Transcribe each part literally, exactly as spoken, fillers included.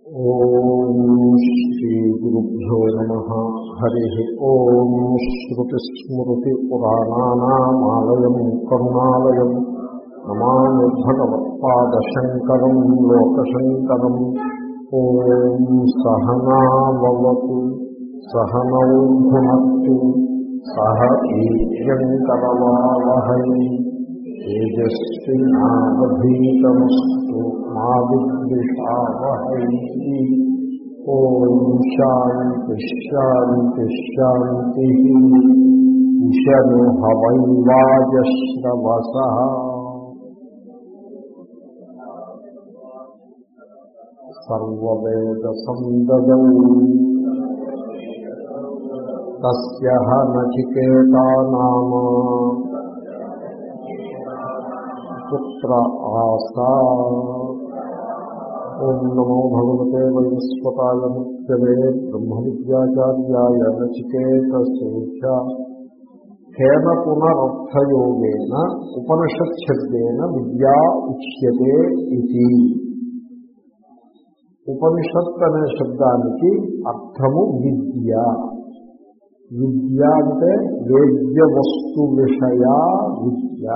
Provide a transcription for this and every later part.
ఓం శ్రీ గురుభ్యో నమః. హరి ఓం. శ్రుతిస్మృతిపురాణానామాలయం కరుణాలయం నమామి భగవత్పాదశంకరం లోకశంకరం. ఓం సహనావవతు సహనౌ భునక్తు సహ వీర్యంకరవావహై తేజస్వినావధీతమస్తు మా విద్విషావహై. ఓం శాంతి శాంతి శాంతి. ఉషను హవైవాజశ్రవసః సర్వవేద సందదౌ తస్యః నచికేతా నామ పుత్ర ఆసా. ఓం నమో భగవతే వైవస్వతాయ ముఖ్యవే బ్రహ్మ విద్యాచార్యాయ నచికేతస్య కేన పునరర్థయోగేన ఉపనిషత్శబ్దేన విద్యా ఉచ్యతే ఇది. ఉపనిషత్ అనే శబ్దానికి అర్థము విద్య. విద్య అంటే వేద్య వస్తు విషయ విద్య.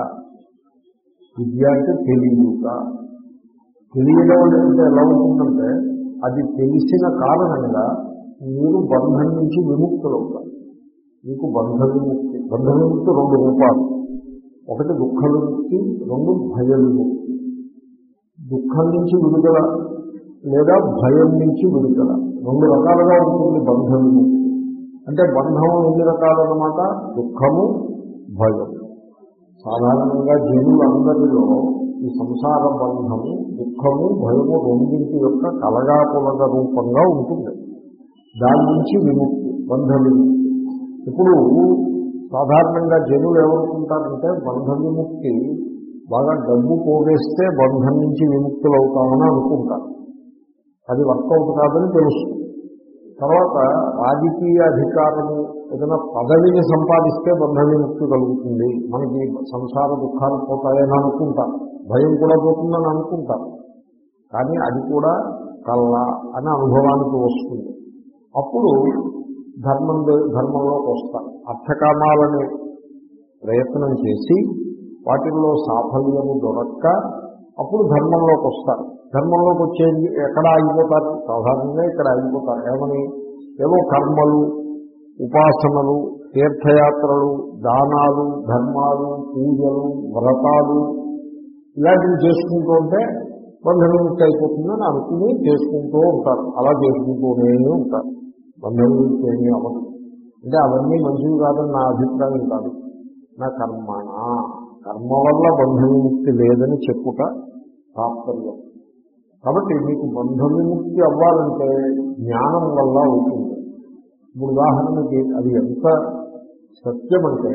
విద్య అంటే తెలియక. తెలియడం అంటే ఎలా ఉంటుందంటే అది తెలిసిన కారణంగా మీరు బంధం నుంచి విముక్తులవుతారు. మీకు బంధ విముక్తి. బంధ విముక్తి రెండు రూపాలు. ఒకటి దుఃఖ విముక్తి, రెండు భయ విముక్తి. దుఃఖం నుంచి విడుదల లేదా భయం నుంచి విడుదల రెండు రకాలుగా ఉంటుంది బంధ విముక్తి. అంటే బంధం ఎన్ని రకాలన్నమాట? దుఃఖము, భయం. సాధారణంగా జనులందరిలో ఈ సంసార బంధము, దుఃఖము, భయము రెండింటి యొక్క కలగాపులగ రూపంగా ఉంటుంది. దాని నుంచి విముక్తి, బంధ విముక్తి. ఇప్పుడు సాధారణంగా జనులు ఏమనుకుంటారంటే బంధ విముక్తి బాగా డబ్బు పోగేస్తే బంధం నుంచి విముక్తులు అవుతామని అనుకుంటారు. అది వర్కౌట్ కాదని తెలుస్తుంది. తర్వాత రాజకీయ అధికారము, ఏదైనా పదవిని సంపాదిస్తే బంధ విముక్తి కలుగుతుంది, మనకి సంసార దుఃఖాలు పోతాయని అనుకుంటారు. భయం కూడా పోతుందని అనుకుంటారు. కానీ అది కూడా కళ్ళ అనే అనుభవానికి వస్తుంది. అప్పుడు ధర్మం ధర్మంలోకి వస్తారు. అర్థకామాలని ప్రయత్నం చేసి వాటిల్లో సాఫల్యము దొరక్క అప్పుడు ధర్మంలోకి వస్తారు. ధర్మంలోకి వచ్చేది ఎక్కడ ఆగిపోతారు? సాధారణంగా ఇక్కడ ఆగిపోతారు. ఏమని? ఏవో కర్మలు, ఉపాసనలు, తీర్థయాత్రలు, దానాలు, ధర్మాలు, పూజలు, వ్రతాలు ఇలాంటివి చేసుకుంటూ ఉంటే బంధవిముక్తి అయిపోతుందని అనుకుని చేసుకుంటూ ఉంటారు. అలా చేసుకుంటూనే ఉంటారు. బంధవిముక్తి ఏమీ అవ్వదు. అంటే అవన్నీ మంచివి కాదని నా అభిప్రాయం కాదు. నా కర్మణ కర్మ వల్ల బంధవిముక్తి లేదని చెప్పుట తాత్పర్యం. కాబట్టి మీకు బంధ విముక్తి అవ్వాలంటే జ్ఞానం వల్ల అవుతుంది. ఇప్పుడు ఉదాహరణకి అది ఎంత సత్యమంటే,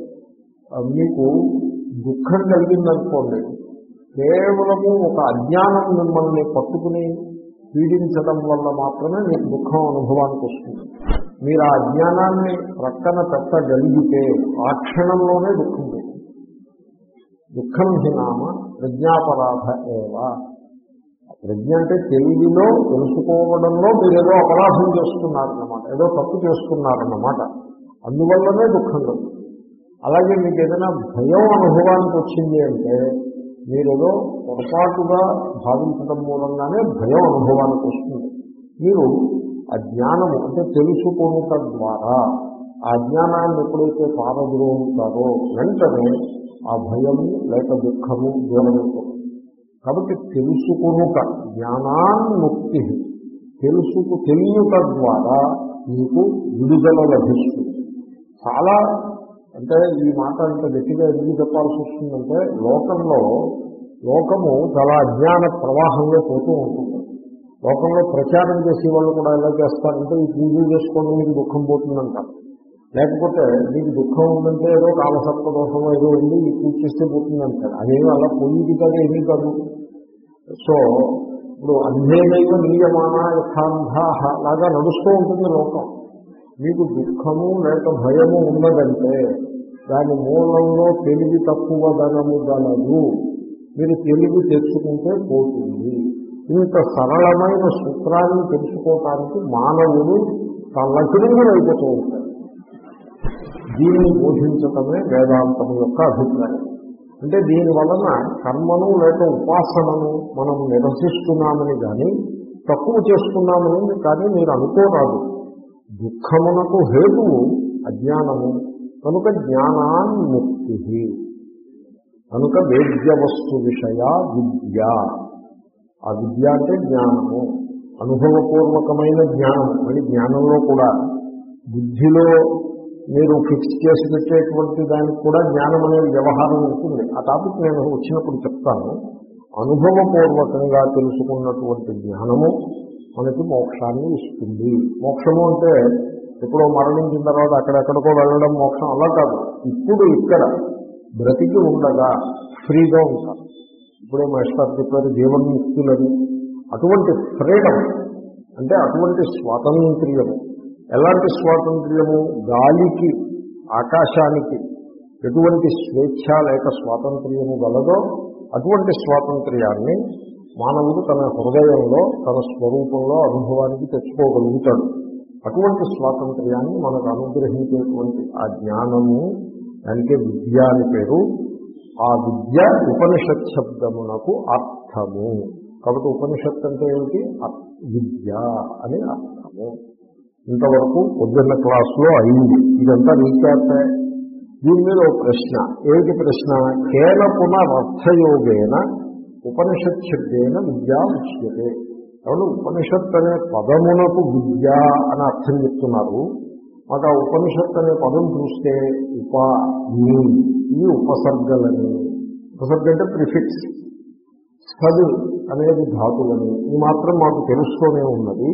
మీకు దుఃఖం కలిగిందనుకోండి, కేవలము ఒక అజ్ఞానం మిమ్మల్ని పట్టుకుని పీడించడం వల్ల మాత్రమే మీకు దుఃఖం అనుభవానికి వస్తుంది. మీరు ఆ అజ్ఞానాన్ని ప్రక్కన పెట్టగలిగితే ఆ క్షణంలోనే దుఃఖం లేదు. దుఃఖం హి నామ ప్రజ్ఞాపరాధ ఏవా. ప్రజ్ఞ అంటే తెలివిలో, తెలుసుకోవడంలో మీరు ఏదో అపరాధం చేస్తున్నారన్నమాట, ఏదో తప్పు చేస్తున్నారన్నమాట. అందువల్లనే దుఃఖం కలుగుతుంది. అలాగే మీకు ఏదైనా భయం అనుభవానికి వచ్చింది అంటే మీరేదో పొరపాటుగా భావించడం మూలంగానే భయం అనుభవానికి వస్తుంది. మీరు అజ్ఞానము అంటే తెలుసుకొనుట ద్వారా ఆ అజ్ఞానాన్ని ఎప్పుడైతే పారద్రోలుతారో వెంటనే ఆ భయము లేక దుఃఖము దూరమవుతుంది. కాబట్టి తెలుసుకునుట జ్ఞానాన్ముక్తి. తెలుసుకు తెలియట ద్వారా మీకు విడుదల లభిస్తుంది. చాలా అంటే ఈ మాట ఇంత గట్టిగా ఎందుకు చెప్పాల్సి వస్తుందంటే, లోకంలో లోకము చాలా అజ్ఞాన ప్రవాహంలో పోతూ ఉంటుంది. లోకంలో ప్రచారం చేసే వాళ్ళు కూడా ఎలా చేస్తారంటే, ఈ పూజలు చేసుకోవడం మీకు దుఃఖం పోతుందంటారు. లేకపోతే మీకు దుఃఖం ఉందంటే ఏదో కాలసర్ప దోషమో ఏదో ఉంది, ఈ పూజ చేస్తే పోతుందంటారు. అదేమో అలా పోయింది కదా, ఏమీ కాదు. సో ఇప్పుడు అంధేనైవ నియమాన యథాంధాః లాగా నడుస్తూ ఉంటుంది లోకం. మీకు దుఃఖము లేక భయము ఉన్నదంటే దాని మూలంలో తెలివి తక్కువ ధనము గలదు. మీరు తెలివి తెచ్చుకుంటే పోతుంది. ఇంత సరళమైన సూత్రాన్ని తెలుసుకోవటానికి మానవుడు తల్లకిరింగులైపోతూ ఉంటాడు. దీన్ని బోధించటమే వేదాంతం యొక్క అభిప్రాయం. అంటే దీని వలన కర్మను లేక ఉపాసనను మనం నిరసిస్తున్నామని కానీ తక్కువ చేసుకున్నామని కానీ మీరు అనుకోరాదు. దుఃఖమునకు హేతువు అజ్ఞానము కనుక జ్ఞానాన్ముక్తి, కనుక వేద్య వస్తు విషయ విద్య. ఆ విద్య అంటే జ్ఞానము, అనుభవపూర్వకమైన జ్ఞానం. మళ్ళీ జ్ఞానంలో కూడా బుద్ధిలో మీరు ఫిక్స్ చేసి పెట్టేటువంటి దానికి కూడా జ్ఞానం అనే వ్యవహారం ఉంటుంది. ఆ టాపిక్ నేను వచ్చినప్పుడు చెప్తాను. అనుభవపూర్వకంగా తెలుసుకున్నటువంటి జ్ఞానము మనకి మోక్షాన్ని ఇస్తుంది. మోక్షము అంటే ఎప్పుడో మరణించిన తర్వాత అక్కడెక్కడికో వెళ్ళడం మోక్షం అలా కాదు. ఇప్పుడు ఇక్కడ బ్రతికి ఉండగా ఫ్రీగా ఉంటాం. ఇప్పుడే మాస్టర్ చెప్పారు జీవన్ముక్తులని. అటువంటి ఫ్రీడమ్ అంటే అటువంటి స్వాతంత్ర్యము. ఎలాంటి స్వాతంత్ర్యము? గాలికి ఆకాశానికి ఎటువంటి స్వేచ్ఛ లేక స్వాతంత్ర్యము గలదో అటువంటి స్వాతంత్ర్యాన్ని మానవుడు తన హృదయంలో తన స్వరూపంలో అనుభవానికి తెచ్చుకోగలుగుతాడు. అటువంటి స్వాతంత్ర్యాన్ని మనకు అనుగ్రహించేటువంటి ఆ జ్ఞానము, దానికే విద్య అని పేరు. ఆ విద్య ఉపనిషత్ శబ్దమునకు అర్థము. కాబట్టి ఉపనిషత్ అంటే ఏమిటి? విద్య అని అర్థము. ఇంతవరకు పొద్దున్న క్లాసులో అయింది. ఇదంతా రీక్యాప్. దీని మీద ఒక ప్రశ్న. ఏమిటి ప్రశ్న? కేన పునరర్థయోగేన ఉపనిషత్ శబ్దేన విద్యా ఉచ్యతే. ఎవరు ఉపనిషత్ అనే పదమునకు విద్య అని అర్థం చెప్తున్నారు. మాకు ఆ ఉపనిషత్ అనే పదం చూస్తే ఉప నీ ఈ ఉపసర్గలని, ఉపసర్గ అంటే ప్రిఫిక్స్, సద్ అనేది ధాతులని ఈ మాత్రం మాకు తెలుస్తూనే ఉన్నది.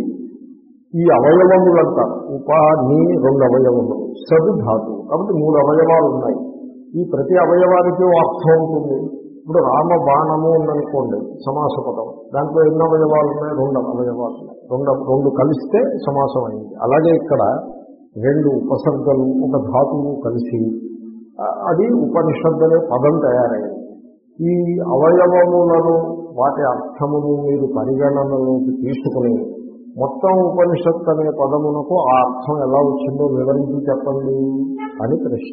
ఈ అవయవములు అంటారు. ఉప నీ రెండు అవయవములు, సద్ ధాతు. కాబట్టి మూడు అవయవాలు ఉన్నాయి. ఈ ప్రతి అవయవానికి అర్థం ఉంటుంది. ఇప్పుడు రామ బాణము ఉందనుకోండి, సమాస పదం. దాంట్లో ఎన్ని అవయవాలు ఉన్నాయి? రెండు అవయవాలు ఉన్నాయి. రెండు రెండు కలిస్తే సమాసం అయింది. అలాగే ఇక్కడ రెండు ఉపసర్గలు ఒక ధాతువు కలిసి అది ఉపనిషత్తు అనే పదం తయారైంది. ఈ అవయవములను వాటి అర్థమును మీరు పరిగణనలోకి తీసుకుని మొత్తం ఉపనిషత్తు అనే పదమునకు ఆ అర్థం ఎలా వచ్చిందో వివరించి చెప్పండి అని ప్రశ్న.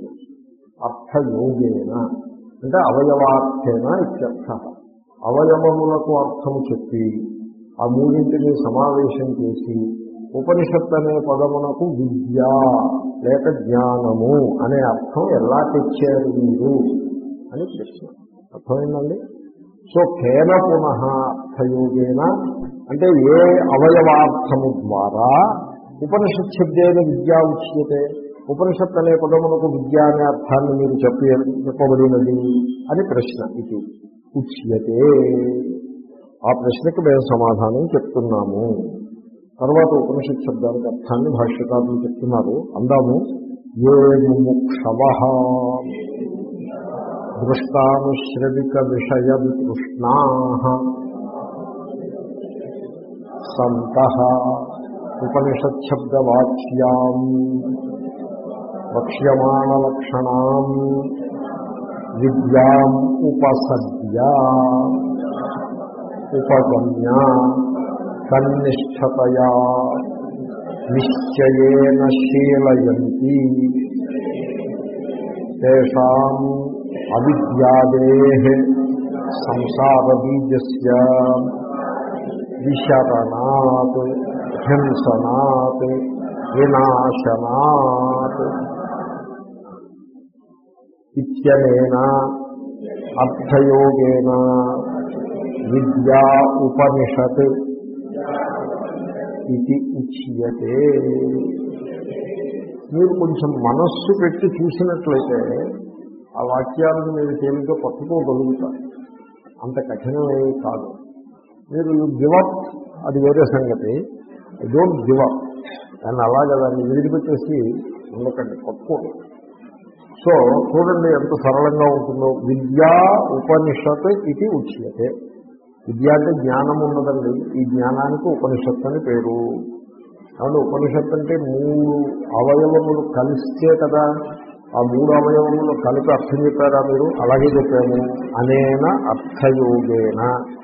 అర్థయోగేన అంటే అవయవార్థేన ఇత్యర్థ. అవయవములకు అర్థము చెప్పి ఆ మూడింటిని సమావేశం చేసి ఉపనిషత్తు అనే పదమునకు విద్య లేక జ్ఞానము అనే అర్థం ఎలా తెచ్చారు మీరు అని ప్రశ్న. అర్థమైందండి? సో కేన పునః అర్థయోగేన అంటే ఏ అవయవార్థము ద్వారా ఉపనిషత్ శబ్దేన విద్యా ఉచ్యతే. ఉపనిషత్ అనే పదమునకు విద్య అనే అర్థాన్ని మీరు చెప్పి చెప్పబడినది అని ప్రశ్న. ఇది ఉచ్యతే. ఆ ప్రశ్నకు మేము సమాధానం చెప్తున్నాము. తర్వాత ఉపనిషత్ శబ్దానికి అర్థాన్ని భాష్యకారులు చెప్తున్నారు. అందాము. ఏ ముముక్షవః దృష్టానుశ్రవిక విషయ వితృష్ణాః సంతః ఉపనిషత్ శబ్దవాచ్యాం వక్ష్యమాణలక్షణాం విద్యాం ఉపసద్య ఉపగమ్య తన్నిష్ఠతయా నిశ్చయేన శీలయంతి తేషాం అవిద్యాదేః సంసారబీజస్య విశరణాత్ హింసనాత్ వినాశనాత్ ఇత్యనేన అర్థయోగేన విద్యా ఉపనిషత్ ఇది ఉచ్యతే. మీరు కొంచెం మనస్సు పెట్టి చూసినట్లయితే ఆ వాక్యాలను మీరు తేలిగ్గా పట్టుకోగలుగుతారు. అంత కఠినమేమి కాదు. మీరు గివప్ అది వేరే సంగతి. Don't give up. దాన్ని అలాగే దాన్ని విడిచిపెట్టేసి ఉండకండి, పట్టుకోండి. సో చూడండి ఎంత సరళంగా ఉంటుందో. విద్యా ఉపనిషత్ ఇది ఉచ్యతే. విద్య అంటే జ్ఞానం ఉన్నదండి. ఈ జ్ఞానానికి ఉపనిషత్తు అని పేరు. కాబట్టి ఉపనిషత్తు అంటే మూడు అవయవములు కలిస్తే కదా. ఆ మూడు అవయవములు కలిపి అర్థం చెప్పారా మీరు? అలాగే చెప్పాము. అనేన అర్థయోగేన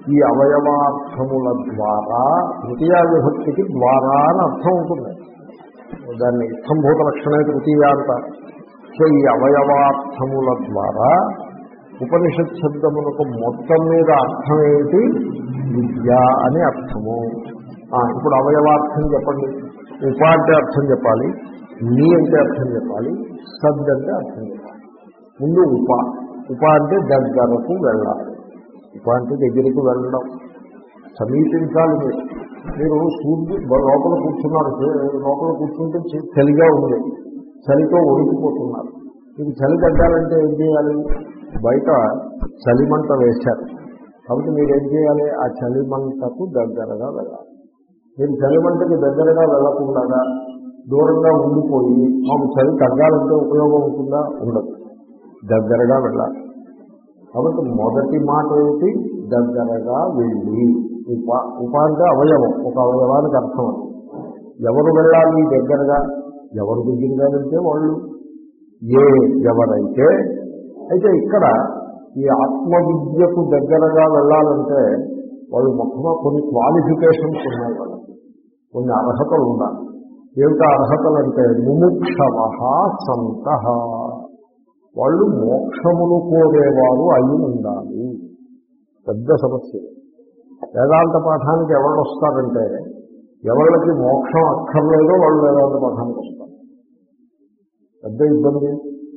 ఈ అవయవార్థముల ద్వారా తృతీయ విభక్తికి ద్వారా అని అర్థం ఉంటుంది. దాన్ని ఇత్తంభూత లక్షణే తృతీయ అంటారు. సో ఈ అవయవార్థముల ద్వారా ఉపనిషత్ శబ్దమునకు మొత్తం మీద అర్థం ఏంటి? విద్య అని అర్థము. ఇప్పుడు అవయవార్థం చెప్పండి. ఉప అంటే అర్థం చెప్పాలి, నీ అంటే అర్థం చెప్పాలి, సద్ అంటే అర్థం చెప్పాలి. ముందు ఉప. ఉప అంటే దగ్గరకు వెళ్ళాలి. ఉప అంటే దగ్గరికి వెళ్ళడం, సమీపించాలి. మీరు మీరు సూర్యుడు లోపల కూర్చున్నారు, లోపల కూర్చుంటే చలిగా ఉంది, చలితో ఒడికిపోతున్నారు. మీకు చలి తగ్గాలంటే ఏం చేయాలి? బయట చలిమంట వేశారు కాబట్టి మీరు ఏం చేయాలి? ఆ చలిమంటకు దగ్గరగా వెళ్ళాలి. మీరు చలిమంటకి దగ్గరగా వెళ్ళకుండా దూరంగా ఉండిపోయి మాకు చలి తగ్గాలంటే ఉపయోగం ఉంటుందా? ఉండదు. దగ్గరగా వెళ్ళాలి. కాబట్టి మొదటి మాట ఏమిటి? దగ్గరగా వెళ్ళి. ఉప. ఉప అంటే అవయవం, ఒక అవయవానికి అర్థం. ఎవరు వెళ్ళాలి దగ్గరగా? ఎవరు దగ్గరగా వెళ్తే వాళ్ళు. ఏ ఎవరైతే. అయితే ఇక్కడ ఈ ఆత్మవిద్యకు దగ్గరగా వెళ్ళాలంటే వాళ్ళు మొత్తం కొన్ని క్వాలిఫికేషన్స్ ఉన్నాయి, వాళ్ళకి కొన్ని అర్హతలు ఉండాలి. ఏమిటా అర్హతలు అంటే ముముక్షవః సంతః, వాళ్ళు మోక్షమును కోరేవారు అయి ఉండాలి. పెద్ద సమస్య. వేదాంత పాఠానికి ఎవరు వస్తారంటే ఎవరికి మోక్షం అక్కర్లేదో వాళ్ళు వేదాంత పాఠానికి వస్తారు. పెద్ద ఇబ్బంది.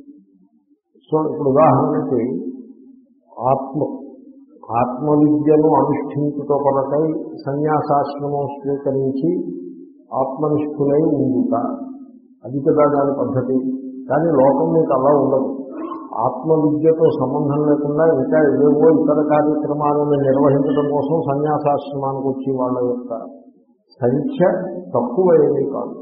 సో ఇప్పుడు ఉదాహరణకి ఆత్మ ఆత్మవిద్యను అనుష్ఠించుతో కొరకై సన్యాసాశ్రమం స్వీకరించి ఆత్మనిష్ఠులై ఉండుట, అది కదా దాని పద్ధతి. కానీ లోకం మీకు అలా ఉండదు. ఆత్మవిద్యతో సంబంధం లేకుండా ఇంకా ఏవేవో ఇతర కార్యక్రమాలను నిర్వహించడం కోసం సన్యాసాశ్రమానికి వచ్చి వాళ్ళ యొక్క సంఖ్య తక్కువైనది కాదు.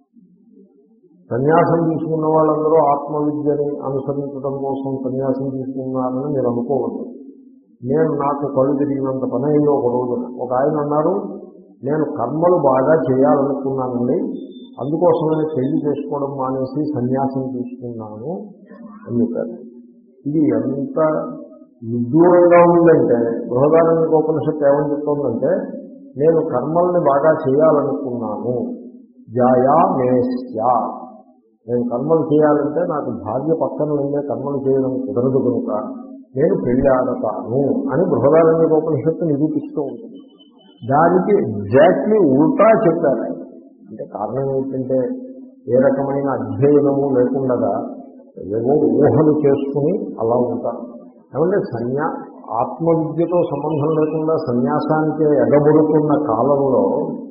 సన్యాసం తీసుకున్న వాళ్ళందరూ ఆత్మవిద్యని అనుసరించడం కోసం సన్యాసం తీసుకున్నారని మీరు అనుకోవద్దు. నేను నాకు కళ్ళు తిరిగినంత పని అయిందో ఒక రోజున ఒక ఆయన అన్నారు, నేను కర్మలు బాగా చేయాలనుకున్నానండి, అందుకోసమే పెళ్లి చేసుకోవడం మానేసి సన్యాసం తీసుకున్నాను అని చెప్పారు. ఇది ఎంత విదూరంగా ఉందంటే బృహదారణ్యక ఉపనిషత్తు ఏమని చెప్తోందంటే నేను కర్మల్ని బాగా చేయాలనుకున్నాను, జాయా మేస్యా, నేను కర్మలు చేయాలంటే నాకు భార్య పక్కన ఉండే కర్మలు చేయడం కుదరదు కనుక నేను పెళ్లి ఆడతాను అని బృహదారణ్యక ఉపనిషత్తు నిరూపిస్తూ ఉంటుంది. దానికి ఎగ్జాక్ట్లీ ఉల్టా చెప్పారు. అంటే కారణం ఏంటంటే ఏ రకమైన అధ్యయనము లేకుండా ఏవో ఊహలు చేసుకుని అలా ఉంటారు. ఏమంటే సన్యా ఆత్మవిద్యతో సంబంధం లేకుండా సన్యాసానికి ఎగబడుతున్న కాలంలో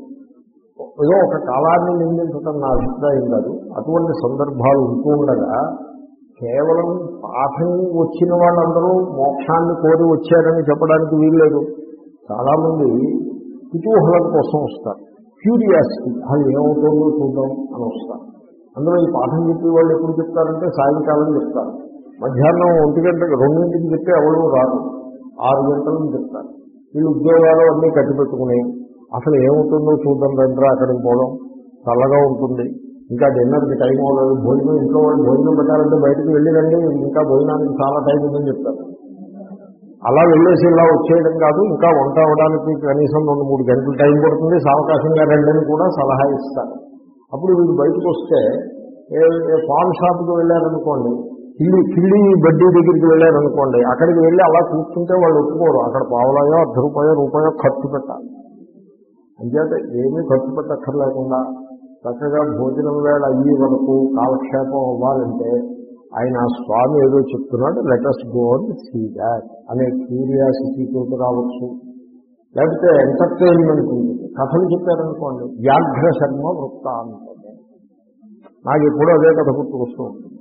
ఏదో ఒక కాలాన్ని నిందించడం నా అభిప్రాయం కాదు. అటువంటి సందర్భాలు ఉంటూ ఉండగా కేవలం పాఠం వచ్చిన వాళ్ళందరూ మోక్షాన్ని కోరి వచ్చారని చెప్పడానికి వీల్లేదు. చాలామంది కుతూహలం కోసం వస్తారు, క్యూరియాసిటీ, అది ఏమవుతుందో చూద్దాం అని వస్తారు. అందులో ఈ పాఠం చెప్పే వాళ్ళు ఎప్పుడు చెప్తారంటే సాయంకాలం చెప్తారు, మధ్యాహ్నం ఒంటి గంటకి రెండింటికి చెప్తే ఎవరు రాదు, ఆరు గంటలకు చెప్తారు. వీళ్ళు ఉద్యోగాలు అన్నీ కట్టిపెట్టుకుని అసలు ఏమవుతుందో చూద్దాం రండి, అక్కడికి పోవడం చల్లగా ఉంటుంది, ఇంకా డిన్నర్కి టైం అవ్వలేదు, భోజనం ఇంట్లో వాళ్ళు భోజనం పెట్టాలంటే బయటకు వెళ్ళిరండి, ఇంకా భోజనానికి చాలా టైం ఉందని చెప్తారు. అలా వెళ్ళేసి ఇలా వచ్చేయడం కాదు, ఇంకా వంట అవ్వడానికి కనీసం రెండు మూడు గంటలు టైం పడుతుంది, సావకాశంగా రండి కూడా సలహా ఇస్తారు. అప్పుడు వీళ్ళు బయటకు వస్తే ఏ పాన్ షాప్కి వెళ్ళారనుకోండి, కిల్లి కిల్లి బడ్డీ దగ్గరికి వెళ్ళారనుకోండి, అక్కడికి వెళ్ళి అలా కూర్చుంటే వాళ్ళు ఒప్పుకోరు. అక్కడ పావులాయో అర్ధ రూపాయో రూపాయో ఖర్చు పెట్టాలి. అంచేత ఏమీ ఖర్చు పెట్టక్కర్లేకుండా చక్కగా భోజనం వేళ అయ్యే వరకు కాలక్షేపం అవ్వాలంటే ఆయన స్వామి ఏదో చెప్తున్నాడు, let us go and see that అనే క్యూరియాసిటీతో రావచ్చు. లేకపోతే ఎంటర్టైన్మెంట్ ఉంటుంది. కథలు చెప్పారనుకోండి, వ్యాఘ్ర శర్మ వృత్తాంతం, నాకు ఎప్పుడూ అదే కథ గుర్తుకొస్తూ ఉంటుంది.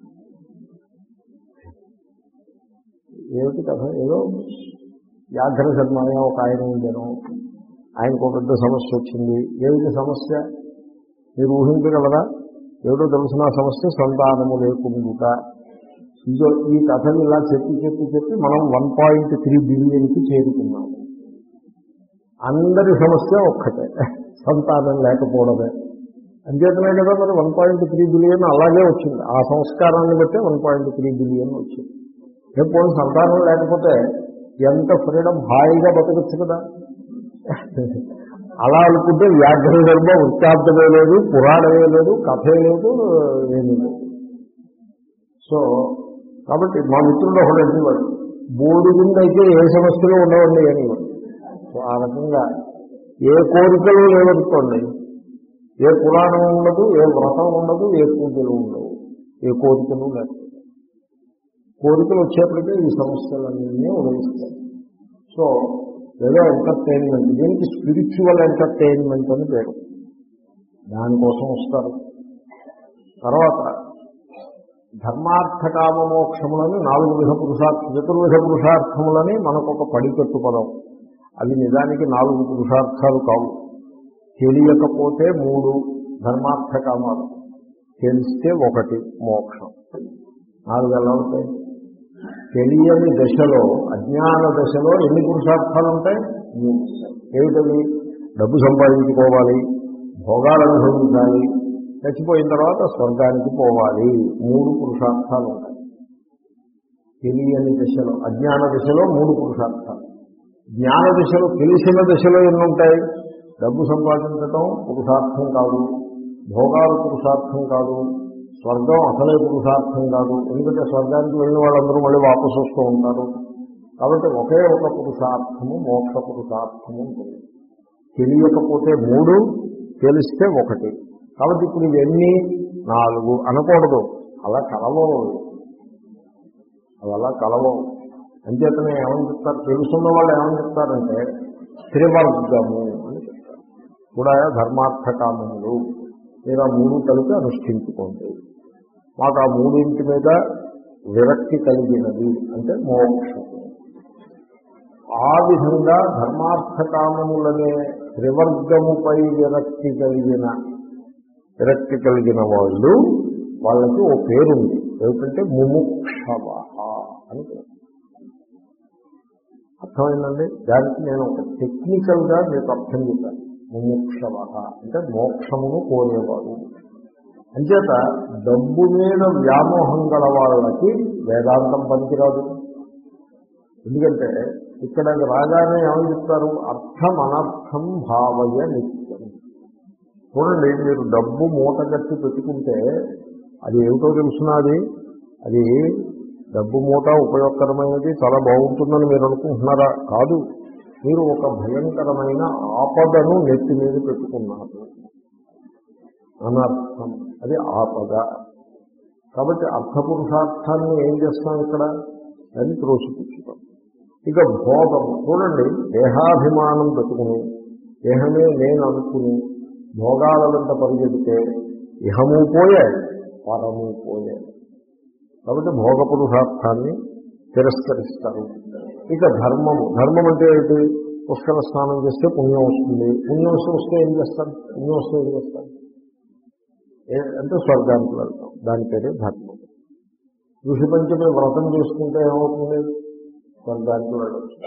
ఏమిటి కథ? ఏదో వ్యాఘ్ర శర్మ ఒక ఆయన ఉండేను, ఆయనకు ఒక పెద్ద సమస్య వచ్చింది. ఏమిటి సమస్య మీరు ఊహించగలరా? ఏమిటో తెలిసిన సమస్య సంతానము లేకుండా. ఇదో ఈ కథలు ఇలా చెప్పి చెప్పి చెప్పి మనం వన్ పాయింట్ త్రీ బిలియన్కి చేరుకున్నాము. అందరి సమస్య ఒక్కటే, సంతానం లేకపోవడమే. అంచేతనే కదా మరి వన్ పాయింట్ త్రీ బిలియన్ అలాగే వచ్చింది. ఆ సంస్కారాన్ని బట్టే వన్ పాయింట్ త్రీ బిలియన్ వచ్చింది. ఎప్పుడు సంతానం లేకపోతే ఎంత ఫ్రీడమ్, హాయిగా బతకచ్చు కదా. అలా అనుకుంటే వ్యాఘ్ర ధర్మ వృత్తార్థమే లేదు, పురాణమే లేదు, కథే లేదు, ఏమీ లేదు. సో కాబట్టి మా మిత్రుడు ఒకడు అనేవాడు, బోడిగుండు అయితే ఏ సమస్యలు ఉండవండి అనేవాడు. సో ఆ రకంగా ఏ కోరికలు లేవనుకోండి, ఏ పురాణం ఉండదు, ఏ వ్రతం ఉండదు, ఏ పూజలు ఉండవు, ఏ కోరికలు లేదు. కోరికలు వచ్చేప్పటికే ఈ సమస్యలన్నీ ఉదయిస్తాయి. సో ఏదో ఎంటర్టైన్మెంట్, దీనికి స్పిరిచువల్ ఎంటర్టైన్మెంట్ అని పేరు, దానికోసం వస్తారు. తర్వాత ధర్మార్థ కామ మోక్షములని నాలుగు విధ పురుషార్థ చతుర్విధ పురుషార్థములని మనకొక పడికట్టు పదం. అవి నిజానికి నాలుగు పురుషార్థాలు కావు. తెలియకపోతే మూడు ధర్మార్థ కామాలు, తెలిస్తే ఒకటి మోక్షం. నాలుగు ఎలా ఉంటాయి? తెలియని దశలో, అజ్ఞాన దశలో ఎన్ని పురుషార్థాలు ఉంటాయి? ఏమిటవి? డబ్బు సంపాదించుకోవాలి, భోగాలు అనుభవించాలి, చచ్చిపోయిన తర్వాత స్వర్గానికి పోవాలి. మూడు పురుషార్థాలు ఉంటాయి తెలియని దశలో. అజ్ఞాన దశలో మూడు పురుషార్థాలు. జ్ఞాన దశలో, తెలిసిన దశలో ఎన్ని ఉంటాయి? డబ్బు సంపాదించటం పురుషార్థం కాదు, భోగాలు పురుషార్థం కాదు, స్వర్గం అసలే పురుషార్థం కాదు. ఎందుకంటే స్వర్గానికి వెళ్ళిన వాళ్ళందరూ మళ్ళీ వాపసు వస్తూ ఉంటారు. కాబట్టి ఒకే ఒక పురుషార్థము, మోక్ష పురుషార్థము ఉంటుంది. తెలియకపోతే మూడు, తెలిస్తే ఒకటి. కాబట్టి ఇప్పుడు ఇవన్నీ నాలుగు అనకూడదు, అలా కలవవు, అవి అలా కలవవు. అంచేతనే ఏమని చెప్తారు, తెలుసున్న వాళ్ళు ఏమని చెప్తారంటే త్రివర్గము అని చెప్తారు. కూడా ధర్మార్థ కామములు మీరు ఆ మూడు కలిపి అనుష్ఠించుకోండి. మాకు ఆ మూడింటి మీద విరక్తి కలిగినది అంటే మోక్షము. ఆ విధంగా ధర్మార్థ కామములనే త్రివర్గముపై విరక్తి కలిగిన విరక్తి కలిగిన వాళ్ళు, వాళ్ళకి ఓ పేరుంది. ఏమిటంటే ముముక్షవ అని పేరు. అర్థమైందండి? దానికి నేను ఒక టెక్నికల్గా మీకు అర్థం చెప్పాను. ముముక్షవ అంటే మోక్షమును కోరేవాడు. అంచేత డబ్బు మీద వ్యామోహం గల వాళ్ళకి వేదాంతం పనికిరాదు. ఎందుకంటే ఇక్కడ రాగానే ఏమని చెప్తారు? అర్థం అనర్థం భావయ నిత్యం. చూడండి, మీరు డబ్బు మూట కట్టి పెట్టుకుంటే అది ఏమిటో తెలుసున్నది, అది డబ్బు మూట ఉపయోగకరమైనది, చాలా బాగుంటుందని మీరు అనుకుంటున్నారా? కాదు. మీరు ఒక భయంకరమైన ఆపదను నెత్తి మీద పెట్టుకున్నారు. అనర్థం, అది ఆపద. కాబట్టి అర్థపురుషార్థాన్ని ఏం చేస్తాం ఇక్కడ? దాన్ని త్రోసిపుచ్చుతాం. ఇక భోగము చూడండి, దేహాభిమానం పెట్టుకుని, దేహమే నేను అనుకుని భోగాల వెంట పరిగెడితే ఇహము పోయే, పరము పోయే. కాబట్టి భోగ పురుషార్థాన్ని తిరస్కరిస్తారు. ఇక ధర్మము, ధర్మం అంటే ఏంటి? పుష్కర స్నానం చేస్తే పుణ్యం వస్తుంది. పుణ్యం వస్తే ఏం చేస్తారు? పుణ్యం వస్తే ఏం చేస్తారు అంటే స్వర్గానికి వెళ్తాం. దాని పేరే ధర్మం. ఋషి పంచమి వ్రతం చేసుకుంటే ఏమవుతుంది? స్వర్గానికి వెళ్ళవచ్చు.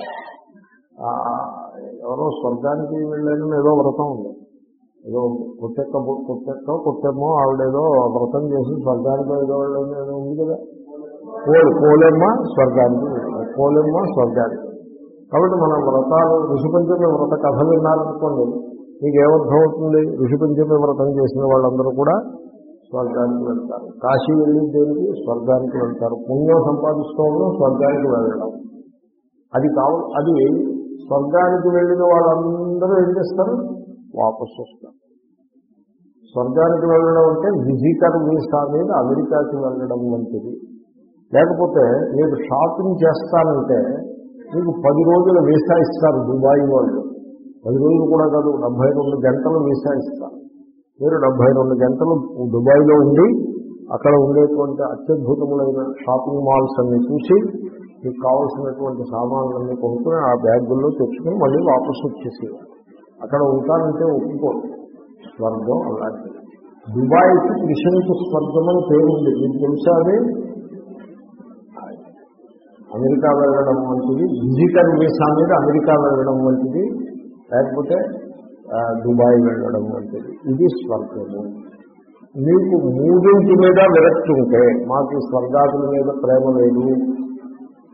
ఎవరో స్వర్గానికి వెళ్ళాలని ఏదో వ్రతం ఉంది, ఏదో కొత్తెక్క కొత్తెక్క కొత్తేమో ఆవిడేదో వ్రతం చేసి స్వర్గానికి ఏదో వెళ్ళని ఏదో ఉంది కదా. కోలు కోలెమ్మ స్వర్గానికి, కోలెమ్మ స్వర్గానికి. కాబట్టి మన వ్రతాలు, ఋషి పంచమి వ్రత కథ విన్నారనుకోండి, మీకు ఏమర్థం అవుతుంది? ఋషి పంచమి వ్రతం చేసిన వాళ్ళందరూ కూడా స్వర్గానికి వెళ్తారు. కాశీ వెళ్ళి దేనికి? స్వర్గానికి వెళ్తారు. పుణ్యం సంపాదిస్తూ స్వర్గానికి వెళ్ళడం అది కావాలి. అది స్వర్గానికి వెళ్ళిన వాళ్ళందరూ ఏం చేస్తారు? వాపసు వస్తారు. స్వర్గానికి వెళ్ళడం అంటే విజిటర్ వీసా మీద అమెరికాకి వెళ్ళడం వంటిది. లేకపోతే మీరు షాపింగ్ చేస్తానంటే మీకు పది రోజుల వీసా ఇస్తారు దుబాయ్ వాళ్ళు. పది రోజులు కూడా కాదు, డెబ్బై రెండు గంటలు వీసా ఇస్తారు. మీరు డెబ్బై రెండు గంటలు దుబాయ్లో ఉండి అక్కడ ఉండేటువంటి అత్యద్భుతములైన షాపింగ్ మాల్స్ అన్ని చూసి మీకు కావాల్సినటువంటి సామాన్లన్నీ కొనుక్కుని ఆ బ్యాగుల్లో తెచ్చుకుని మళ్ళీ వాపసు వచ్చేసి అక్కడ ఉంటానంటే ఒప్పుకోరు. స్వర్గం అలాంటిది. దుబాయ్కి త్రిశంకు స్వర్గం అని పేరుంది. మీకు తెలుసా? అది అమెరికా వెళ్ళడం వంటిది, విజిటర్ వీసా మీద అమెరికా వెళ్ళడం వంటిది, లేకపోతే దుబాయ్ వెళ్ళడం వంటిది. ఇది స్వర్గము. మీకు మూడింటి మీద విరక్తి ఉంటే, మాకు స్వర్గాదుల మీద ప్రేమ లేదు,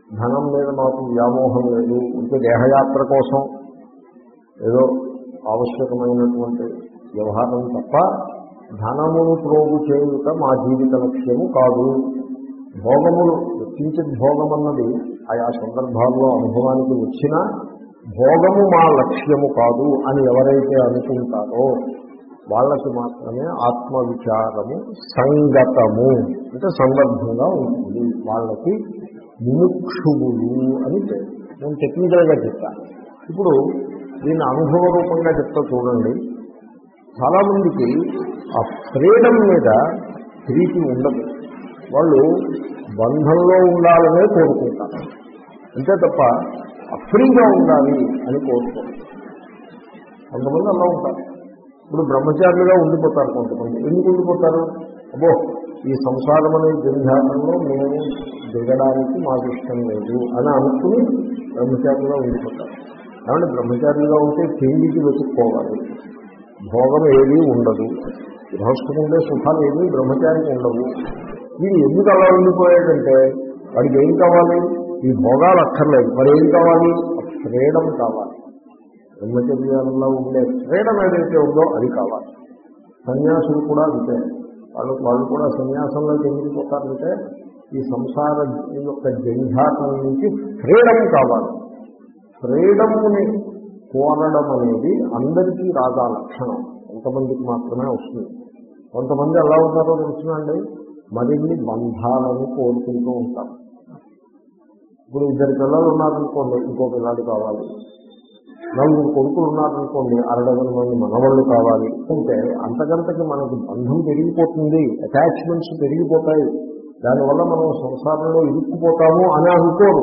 ధనం మీద మాకు వ్యామోహం లేదు, ఇంకే దేహయాత్ర కోసం ఏదో ఆవశ్యకమైనటువంటి వ్యవహారం తప్ప ధనమును ప్రోగు చేయుట మా జీవిత లక్ష్యము కాదు. భోగములు కించిత్ భోగం అన్నది ఆయా సందర్భాల్లో అనుభవానికి వచ్చినా భోగము మా లక్ష్యము కాదు అని ఎవరైతే అనుకుంటారో వాళ్ళకి మాత్రమే ఆత్మవిచారము సంగతము అంటే సందర్భంగా ఉంటుంది. వాళ్ళకి ముముక్షువులు అని పేరు. నేను టెక్నికల్గా చెప్తాను. ఇప్పుడు దీన్ని అనుభవ రూపంగా చెప్తా చూడండి. చాలామందికి ఆ ఫ్రీడమ్ మీద ప్రీతి ఉండదు. వాళ్ళు బంధంలో ఉండాలనే కోరుకుంటారు, అంతే తప్ప ఫ్రీగా ఉండాలి అని కోరుకోరు. కొంతమంది అలా ఉంటారు. ఇప్పుడు బ్రహ్మచారులుగా ఉండిపోతారు కొంతమంది. ఎందుకు ఉండిపోతారు? అబ్బో ఈ సంసారం అనే జంఝాటంలో మేము దిగడానికి మాకు ఇష్టం లేదు అని అనుకుని బ్రహ్మచారులుగా ఉండిపోతారు. కాబట్టి బ్రహ్మచారులుగా ఉంటే తిండికి వెతుక్కోవాలి, భోగం ఏదీ ఉండదు, గృహస్థుకుంటే సుఖాలు ఏమీ బ్రహ్మచారికి ఉండవు. వీడు ఎందుకు అలా ఉండిపోయాడంటే వాడికి ఏం కావాలి? ఈ భోగాలు అక్కర్లేదు, మరి ఏం కావాలి? ఫ్రీడమ్ కావాలి. బ్రహ్మచర్యాలలో ఉండే ఫ్రీడమ్ ఏదైతే ఉందో అది కావాలి. సన్యాసులు కూడా అంతే. వాళ్ళు వాళ్ళు కూడా సన్యాసంలోకి ఎందుకు పోతారంటే ఈ సంసార యొక్క జంఝాటం నుంచి ఫ్రీడమ్ కావాలి. ఫ్రీడమ్ని కోరడం అనేది అందరికీ రాదా లక్షణం, కొంతమందికి మాత్రమే వస్తుంది. కొంతమంది ఎలా ఉంటారో తెలుసునండి, మరిన్ని బంధాలను కోరుకుంటూ ఉంటారు. ఇప్పుడు ఇద్దరు పిల్లలు ఉన్నారనుకోండి, ఇంకో పిల్లాడు కావాలి. నలుగురు కొడుకులు ఉన్నారనుకోండి, అరడజన మంది మనవాళ్ళు కావాలి. అంటే అంతకంతకి మనకి బంధం పెరిగిపోతుంది, అటాచ్మెంట్స్ పెరిగిపోతాయి. దానివల్ల మనం సంసారంలో ఇరుక్కుపోతాము అని అనుకోరు.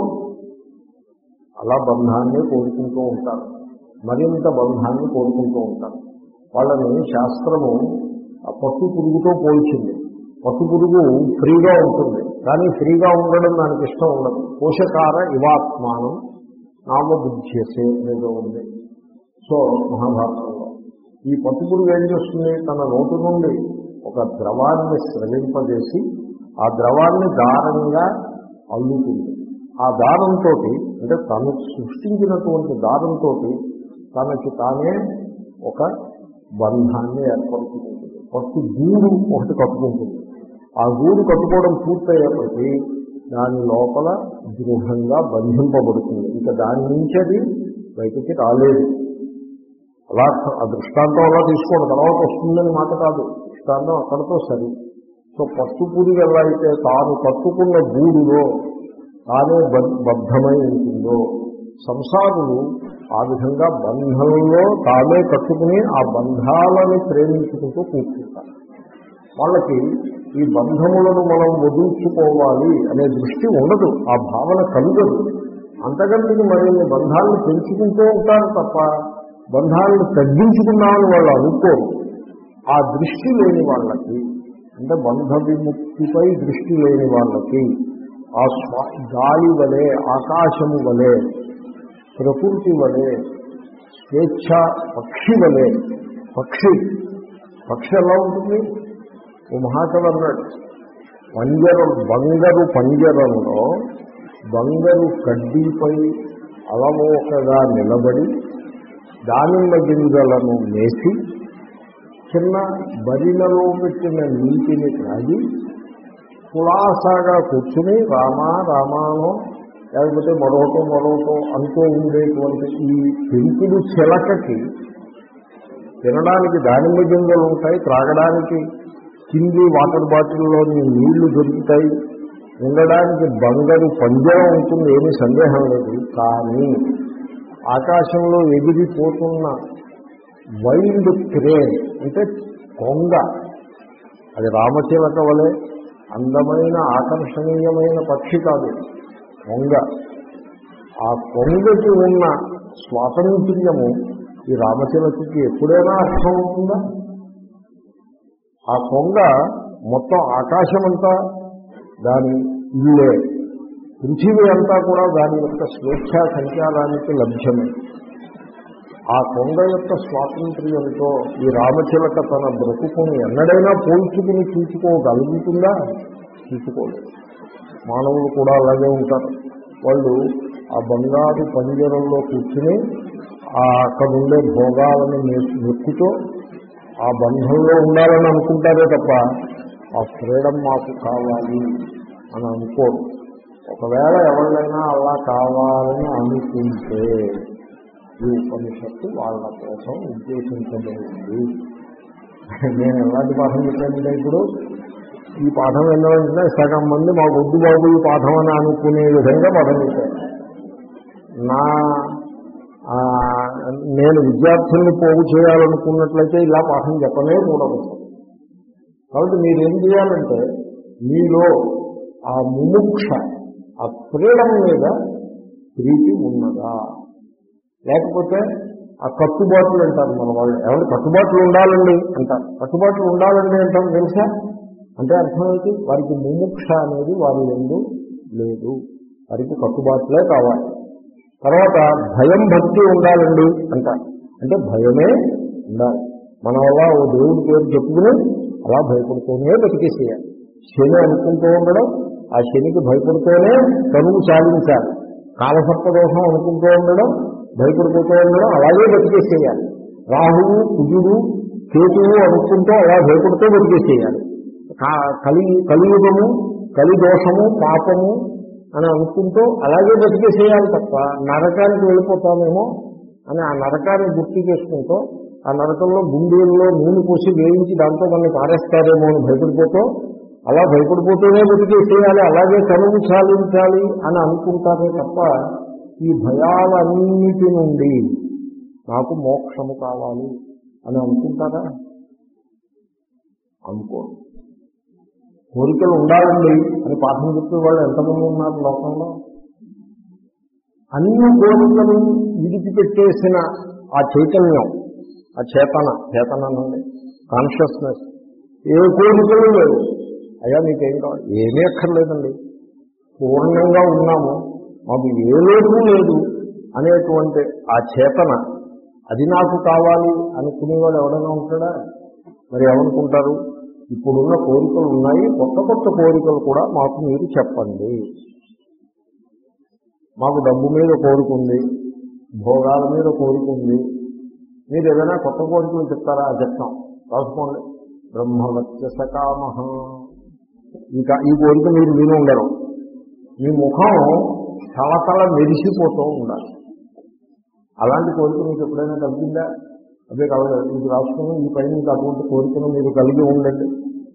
అలా బంధాన్ని కోరుకుంటూ ఉంటారు, మరింత బంధాన్ని కోరుకుంటూ ఉంటారు. వాళ్ళని శాస్త్రము పట్టు పురుగుతో పోల్చింది. పట్టు పురుగు ఫ్రీగా ఉంటుంది, కానీ ఫ్రీగా ఉండడం దానికి ఇష్టం ఉండదు. పోషకార ఇవాత్మానం నామబుద్ధ్యసే అనేదో ఉంది. సో మహాభారతంలో ఈ పట్టు పురుగు ఏం చేస్తుంది? తన నోటి నుండి ఒక ద్రవాన్ని స్రవింపజేసి ఆ ద్రవాన్ని దారంగా అల్లుతుంది. ఆ దారంతో అంటే తను సృష్టించినటువంటి దారంతో తనకి తానే ఒక బంధాన్ని ఏర్పరుచుకుంటుంది. పట్టు గూడు ఒకటి కట్టుకుంటుంది. ఆ గూడు కట్టుకోవడం పూర్తయ్యేప్పటికీ దాని లోపల దృఢంగా బంధింపబడుతుంది. ఇంకా దాని నుంచి అది బయటికి రాలేదు. అలా ఆ దృష్టాంతం అలా తీసుకోండి, తర్వాత వస్తుందని మాట కాదు. దృష్టాంతం అక్కడితో సరి. సో పట్టుపురుగు ఎలా అయితే తాను కట్టుకున్న గూడులో తానే బద్ధమై ఉంటుందో, సంసారులు ఆ విధంగా బంధంలో తానే కట్టుకుని ఆ బంధాలను ప్రేమించుకుంటూ కూర్చుంటారు. వాళ్ళకి ఈ బంధములను మనం వదుల్చుకోవాలి అనే దృష్టి ఉండదు, ఆ భావన కలుగదు. అంతకంటే మరిన్ని బంధాలను పెంచుకుంటూ ఉంటారు తప్ప బంధాలను తగ్గించుకున్నామని వాళ్ళు అనుకోరు. ఆ దృష్టి లేని వాళ్ళకి, అంటే బంధ విముక్తిపై దృష్టి లేని వాళ్ళకి ఆ స్వా గాలి వలె, ఆకాశము వలె, ప్రకృతి వలె, స్వేచ్ఛ పక్షి వలె. పక్షి పక్షి ఎలా ఉంటుంది? ఓ మహాకవి అన్నాడు, పంజరం బంగారు పంజరంలో బంగారు కడ్డీపై అలవోకగా నిలబడి దానిమ్మ గింజలను వేసి చిన్న బరిలలో పెట్టిన నీటిని త్రాగి కులాసాగా కూర్చుని రామా రామానో లేకపోతే మరొకటో మరొకటో అంటూ ఉండేటువంటి ఈ పెంపుడు చిలకకి తినడానికి దానిమ్మ గింజలు ఉంటాయి, త్రాగడానికి కింది వాటర్ బాటిల్లోని నీళ్లు దొరుకుతాయి, ఉండడానికి బంగారు పంజరం ఉంటుంది, ఏమీ సందేహం లేదు. కానీ ఆకాశంలో ఎగిరిపోతున్న వైల్డ్ క్రేన్ అంటే కొంగ, అది రామచిలక వలె అందమైన ఆకర్షణీయమైన పక్షి కాదు, కొంగ. ఆ కొంగకి ఉన్న స్వాతంత్ర్యము ఈ రామచిలకకి ఎప్పుడైనా అర్థం అవుతుందా? ఆ కొంగ మొత్తం ఆకాశమంతా దాని ఇల్లే, పృథివీ అంతా కూడా దాని యొక్క స్వేచ్ఛా సంచారానికి లభ్యమే. ఆ కొంగ యొక్క స్వాతంత్ర్యంతో ఈ రామచిలక తన బ్రతుకుని ఎన్నడైనా పోల్చుకుని చూసుకోగలుగుతుందా? చూసుకోలేదు. మానవులు కూడా అలాగే ఉంటారు. వాళ్ళు ఆ బంగారు పంజరంలో కూర్చుని అక్కడ ఉండే భోగాలను నొక్కుతూ ఆ బంధంలో ఉండాలని అనుకుంటారే తప్ప ఆ ఫ్రీడమ్ మాకు కావాలి అని అనుకోరు. ఒకవేళ ఎవరైనా అలా కావాలని అనుకుంటే ఈ ఉపనిషత్తు వాళ్ళ కోసం ఉద్దేశించబడింది. నేను ఎలాంటి పాఠం చెప్పానంటే ఇప్పుడు ఈ పాఠం వెళ్ళాలంటే సగం మంది మా వద్దు బాబు ఈ పాఠం అని అనుకునే విధంగా పాఠం చెప్పాను. నా నేను విద్యార్థుల్ని పోగు చేయాలనుకున్నట్లయితే ఇలా పాఠం చెప్పనే కూడదు. కాబట్టి మీరేం చేయాలంటే మీలో ఆ ముముక్ష ఆ ఫ్రీడమ్ మీద ప్రీతి ఉన్నదా, లేకపోతే ఆ కట్టుబాట్లు అంటారు మన వాళ్ళు. ఎవరు కట్టుబాట్లు ఉండాలండి అంటారు, కట్టుబాట్లు ఉండాలండి అంటారు తెలుసా? అంటే అర్థం ఏంటి? వారికి ముముక్ష అనేది వారి యందు లేదు, వారికి కట్టుబాట్లే కావాలి. తర్వాత భయం భక్తి ఉండాలండి అంటారు, అంటే భయమే ఉండాలి. మన వల్ల ఓ దేవుడి పేరు చెప్పుకుని అలా భయపడుతూనే బతికేసేయాలి. శని అనుకుంటూ ఉండడం, ఆ శనికి భయపడుతూనే తనువు సాధించాలి. కాలసర్పదోషం అనుకుంటూ ఉండడం, భయపడిపోతూ ఉండడం, అలాగే బతికేసేయాలి. రాహువు కుజుడు కేతువు అనుకుంటూ అలా భయపడుతూ బతికేసేయాలి. కలి కలియుగము కలిదోషము పాపము అని అనుకుంటూ అలాగే బతికేసేయాలి తప్ప నరకానికి వెళ్ళిపోతామేమో అని ఆ నరకాన్ని గుర్తు చేసుకుంటూ ఆ నరకంలో గుండెల్లో నూనె పోసి వేయించి దాంతో మనల్ని పారేస్తారేమో అని భయపడిపోతూ అలా భయపడిపోతూనే బతికేసేయాలి, అలాగే చదువు సాధించాలి అని అనుకుంటారే తప్ప ఈ భయాలన్నిటి నుండి నాకు మోక్షము కావాలి అని అనుకుంటారా? అనుకోరు. కోరికలు ఉండాలండి అని పాఠం చెప్పే వాళ్ళు ఎంతమంది ఉన్నారు లోకంలో? అన్ని కోరికలు విడిచిపెట్టేసిన ఆ చైతన్యం, ఆ చేతన చేతన అనండి కాన్షియస్నెస్, ఏ కోరికలు లేవు. అయ్యా మీకేం కావాలి? ఏమీ అక్కర్లేదండి, పూర్ణంగా ఉన్నాము, మాకు ఏ లోటు లేదు అనేటువంటి ఆ చేతన, అది నాకు కావాలి అనుకునేవాడు ఎవడైనా ఉంటాడా? మరి ఏమనుకుంటారు? ఇప్పుడున్న కోరికలు ఉన్నాయి, కొత్త కొత్త కోరికలు కూడా మాకు మీరు చెప్పండి. మాకు డబ్బు మీద కోరుకుంది, భోగాల మీద కోరుకుంది, మీరు ఏదైనా కొత్త కోరికలు చెప్తారా? చెప్తాం, రాసుకోండి. బ్రహ్మవత్యస కామః. ఇంకా ఈ కోరిక మీరు విని ఉండరు. మీ ముఖం తలతల మెరిసిపోతూ ఉండాలి. అలాంటి కోరిక మీకు ఎప్పుడైనా కలిగిందా? అదే కలగదు. ఇది రాసుకుని ఈ పైన మీకు అటువంటి కోరికను మీరు కలిగి ఉండండి.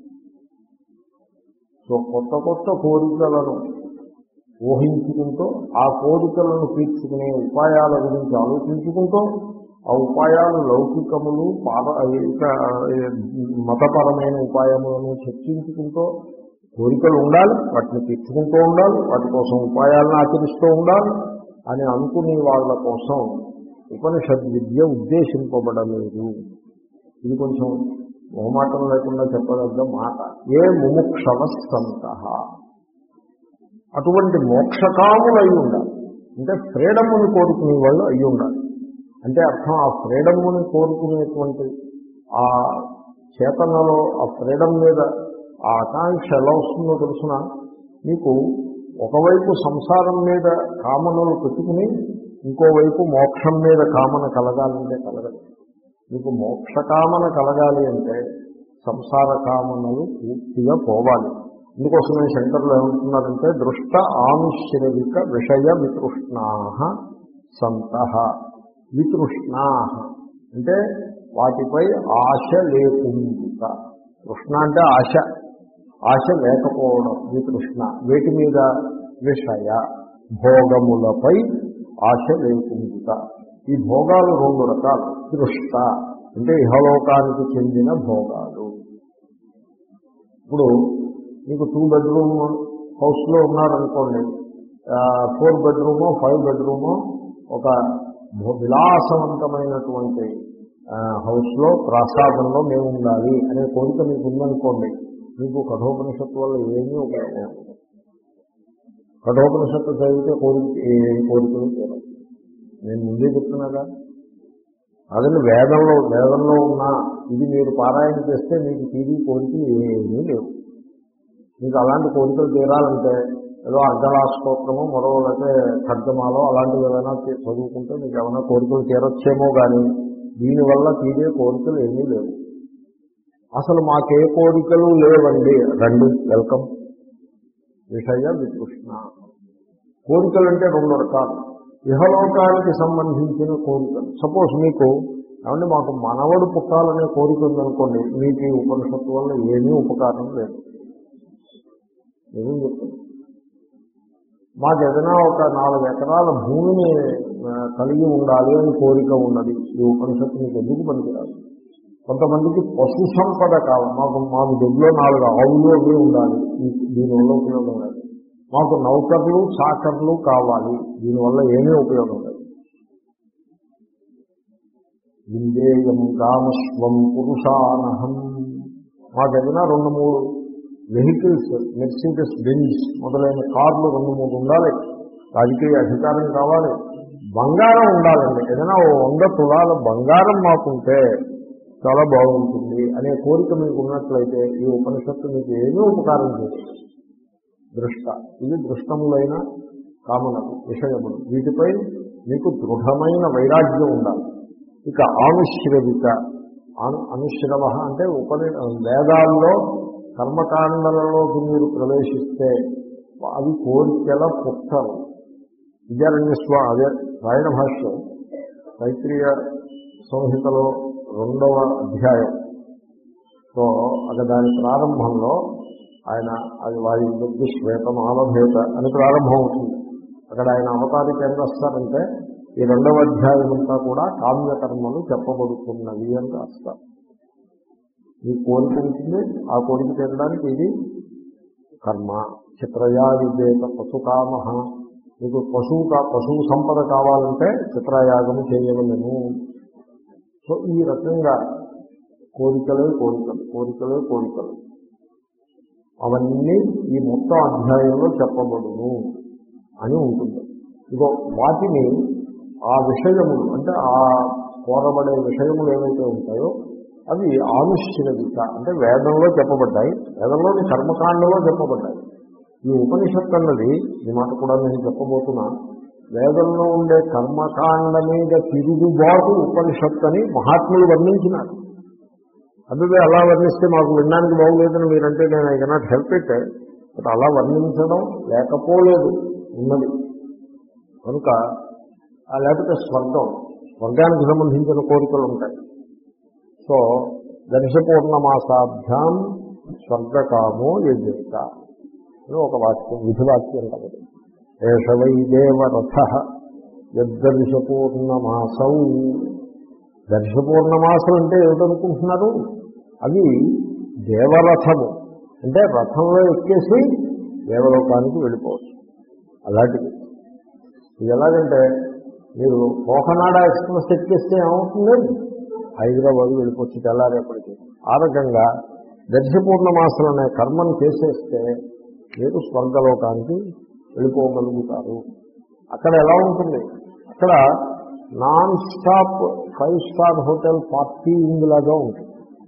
సో కొత్త కొత్త కోరికలను ఊహించుకుంటూ ఆ కోరికలను తీర్చుకునే ఉపాయాల గురించి ఆలోచించుకుంటూ ఆ ఉపాయాలు లౌకికములు పాద ఇంకా మతపరమైన ఉపాయములను చర్చించుకుంటూ కోరికలు ఉండాలి, వాటిని తీర్చుకుంటూ ఉండాలి, వాటి కోసం ఉపాయాలను ఆచరిస్తూ ఉండాలి అని అనుకునే వాళ్ళ కోసం ఉపనిషద్ విద్య ఉద్దేశింపబడలేదు. ఇది కొంచెం మొహమాటం లేకుండా చెప్పదగ్గ మాట. ఏ ముముక్షవ సంతః, అటువంటి మోక్షకాములు అయి ఉండాలి. అంటే ఫ్రీడమ్ని కోరుకునే వాళ్ళు అయి ఉండాలి. అంటే అర్థం ఆ ఫ్రీడమ్ని కోరుకునేటువంటి ఆ చేతనలో ఆ ఫ్రీడమ్ మీద ఆ ఆకాంక్ష ఎలా వస్తుందో తెలుసిన, మీకు ఒకవైపు సంసారం మీద కామనలు పెట్టుకుని ఇంకోవైపు మోక్షం మీద కామన కలగాలంటే కలగదు. మీకు మోక్ష కామన కలగాలి అంటే సంసార కామనలు పూర్తిగా పోవాలి. అందుకోసమే శంకరులు ఏమంటున్నారంటే దృష్ట ఆనుశ్రవిక విషయ వితృష్ణా సంతః. వితృష్ణా అంటే వాటిపై ఆశ లేకుండా. తృష్ణ అంటే ఆశ, ఆశ లేకపోవడం వితృష్ణ. వేటి మీద? విషయ భోగములపై ఆశ లేకుండా. ఈ భోగాలు రెండు రకాలు. దృష్ట అంటే ఇహలోకానికి చెందిన భోగాలు. ఇప్పుడు మీకు టూ బెడ్రూమ్ హౌస్లో ఉన్నారనుకోండి, ఫోర్ బెడ్రూమో ఫైవ్ బెడ్రూమో ఒక విలాసవంతమైనటువంటి హౌస్లో ప్రాసాదంలో మేము ఉండాలి అనే కోరిక మీకు ఉందనుకోండి, మీకు కఠోపనిషత్తు వల్ల ఏమీ ఉపయోగం. కఠోపనిషత్తు చదివితే కోరిక ఏ కోరికలు తీరవు. నేను ముందే చెప్తున్నాగా, అదండి వేదంలో వేదంలో ఉన్న ఇది మీరు పారాయణ చేస్తే మీకు తీరి కోరికలు ఏమీ లేవు. మీకు అలాంటి కోరికలు తీరాలంటే ఏదో అర్ధలా స్తోత్రము మరో లేకపోతే ఖడ్గమాలో అలాంటివి ఏదైనా చదువుకుంటే మీకు ఏమైనా కోరికలు తీరొచ్చేమో కానీ దీనివల్ల తీరే కోరికలు ఏమీ లేవు. అసలు మాకే కోరికలు లేవండి, రండి, వెల్కమ్. విషయ వితృష్ణ. కోరికలు అంటే రెండు రకాలు. ఇహలోకానికి సంబంధించిన కోరికలు. సపోజ్ మీకు ఏమంటే మాకు మనవడు పుట్టాలనే కోరిక ఉందనుకోండి, మీకు ఈ ఉపనిషత్తు వల్ల ఏమీ ఉపకారం లేదు. ఏమీ చెప్తుంది, మాకు ఏదైనా ఒక నాలుగు ఎకరాల భూమిని కలిగి ఉండాలి అని కోరిక ఉన్నది, ఈ ఉపనిషత్తు మీకు ఎందుకు పనికిరాదు. కొంతమందికి పశు సంపద కావాలి, మాకు మాకు దొడ్లో నాలుగు ఆవులు అవి ఉండాలి, దీనివల్ల ఉపయోగం లేదు. మాకు నౌకర్లు చాకర్లు కావాలి, దీనివల్ల ఏమీ ఉపయోగం లేదు. విందేయం కామస్వం పురుషానహం. మాకు ఏదైనా రెండు మూడు వెహికల్స్, మెర్సిడెస్ బెంజ్ మొదలైన కార్లు రెండు మూడు ఉండాలి, రాజకీయ అధికారం కావాలి, బంగారం ఉండాలండి. ఏదైనా ఓ వంద తులాల బంగారం మాకుంటే చాలా బాగుంటుంది అనే కోరిక మీకు ఉన్నట్లయితే ఈ ఉపనిషత్తు మీకు ఏమీ ఉపకారం చేయదు. దృష్ట, ఇది దృష్టములైన కామనలు, విషయములు, వీటిపై మీకు దృఢమైన వైరాగ్యం ఉండాలి. ఇక ఆనుశ్రవిక. అనుశ్రవ అంటే ఉపని వేదాల్లో కర్మకాండలలోకి మీరు ప్రవేశిస్తే అవి కోరికల పుట్టలు. విద్యారణ్య స్వ అదే రాయణ భాష్యం తైత్రీయ సంహితలో రెండవ అధ్యాయం. సో అక్కడ దాని ప్రారంభంలో ఆయన అది వారి బుద్ధి శ్వేతమాలభేత అని ప్రారంభం అవుతుంది. అక్కడ ఆయన అవతారిక ఏం రాస్తారంటే ఈ రెండవ అధ్యాయం అంతా కూడా కామ్యకర్మలు చెప్పబడుతున్నవి అని రాస్తారు. మీ కోరిక ఉంటుంది, ఆ కోరిక తీరడానికి ఇది కర్మ. చిత్రయాగేత పశుకామ. మీకు పశువు పశువు సంపద కావాలంటే చిత్రయాగము చేయవలెను. సో ఈ రకంగా కోరికలే కోరికలు కోరికలే కోరికలు అవన్నీ ఈ మొత్తం అధ్యాయంలో చెప్పబడును అని ఉంటుంది. ఇగో వాటిని ఆ విషయములు అంటే ఆ కోరబడే విషయములు ఏవైతే ఉంటాయో అవి ఆనుశ్రవిక అంటే వేదంలో చెప్పబడ్డాయి, వేదంలోని కర్మకాండలో చెప్పబడ్డాయి. ఈ ఉపనిషత్తు అన్నది, ఈ మాట కూడా నేను చెప్పబోతున్నా, వేదంలో ఉండే కర్మకాండ మీద తిరుగుబాటు ఉపనిషత్తు అని మహాత్ములు వర్ణించినారు. అందుకే అలా వర్ణిస్తే మాకు వినడానికి బాగులేదని మీరంటే నేను I cannot help it. But అలా వర్ణించడం లేకపోలేదు, ఉన్నది కనుక. లేకపోతే స్వర్గం, స్వర్గానికి సంబంధించిన కోరికలు ఉంటాయి. సో దర్శపూర్ణమాసాభ్యాం స్వర్గకామో యజేత అని ఒక వాక్యం, విధివాక్యం కాబట్టి. ఏష వై దేవరథ యద్దర్శపూర్ణమాసౌ. దర్శపూర్ణమాసం అంటే ఏమిటనుకుంటున్నారు? అవి దేవరథము అంటే రథంలో ఎక్కేసి దేవలోకానికి వెళ్ళిపోవచ్చు. అలాంటిది ఇది ఎలాగంటే మీరు కోకనాడ ఎక్స్ప్రెస్ ఎక్కేస్తే ఏమవుతుంది, హైదరాబాద్ వెళ్ళిపోవచ్చు తెల్లారేపటికి. ఆ రకంగా దర్శపూర్ణమాసం అనే కర్మను చేసేస్తే మీరు స్వర్గలోకానికి వెళ్ళిపోగలుగుతారు. అక్కడ ఎలా ఉంటుంది, అక్కడ non stop five star hotel party ఇందులాగా ఉంటుంది.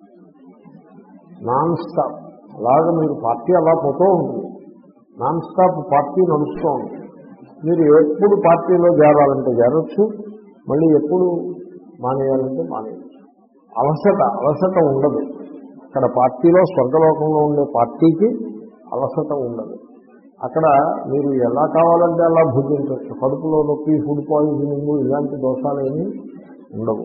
నాన్ స్టాప్ అలాగా మీరు పార్టీ అలా పోతూ ఉంటుంది, నాన్ స్టాప్ పార్టీ నడుస్తూ ఉంటుంది. మీరు ఎప్పుడు పార్టీలో చేరాలంటే చేరొచ్చు, మళ్ళీ ఎప్పుడు మానేయాలంటే మానేయచ్చు. అలసట అలసట ఉండదు అక్కడ. పార్టీలో స్వర్గలోకంలో ఉండే పార్టీకి అలసట ఉండదు. అక్కడ మీరు ఎలా కావాలంటే అలా భుజించవచ్చు. కడుపులో నొప్పి, ఫుడ్ పాయిజనింగ్ ఇలాంటి దోషాలు ఏమీ ఉండవు.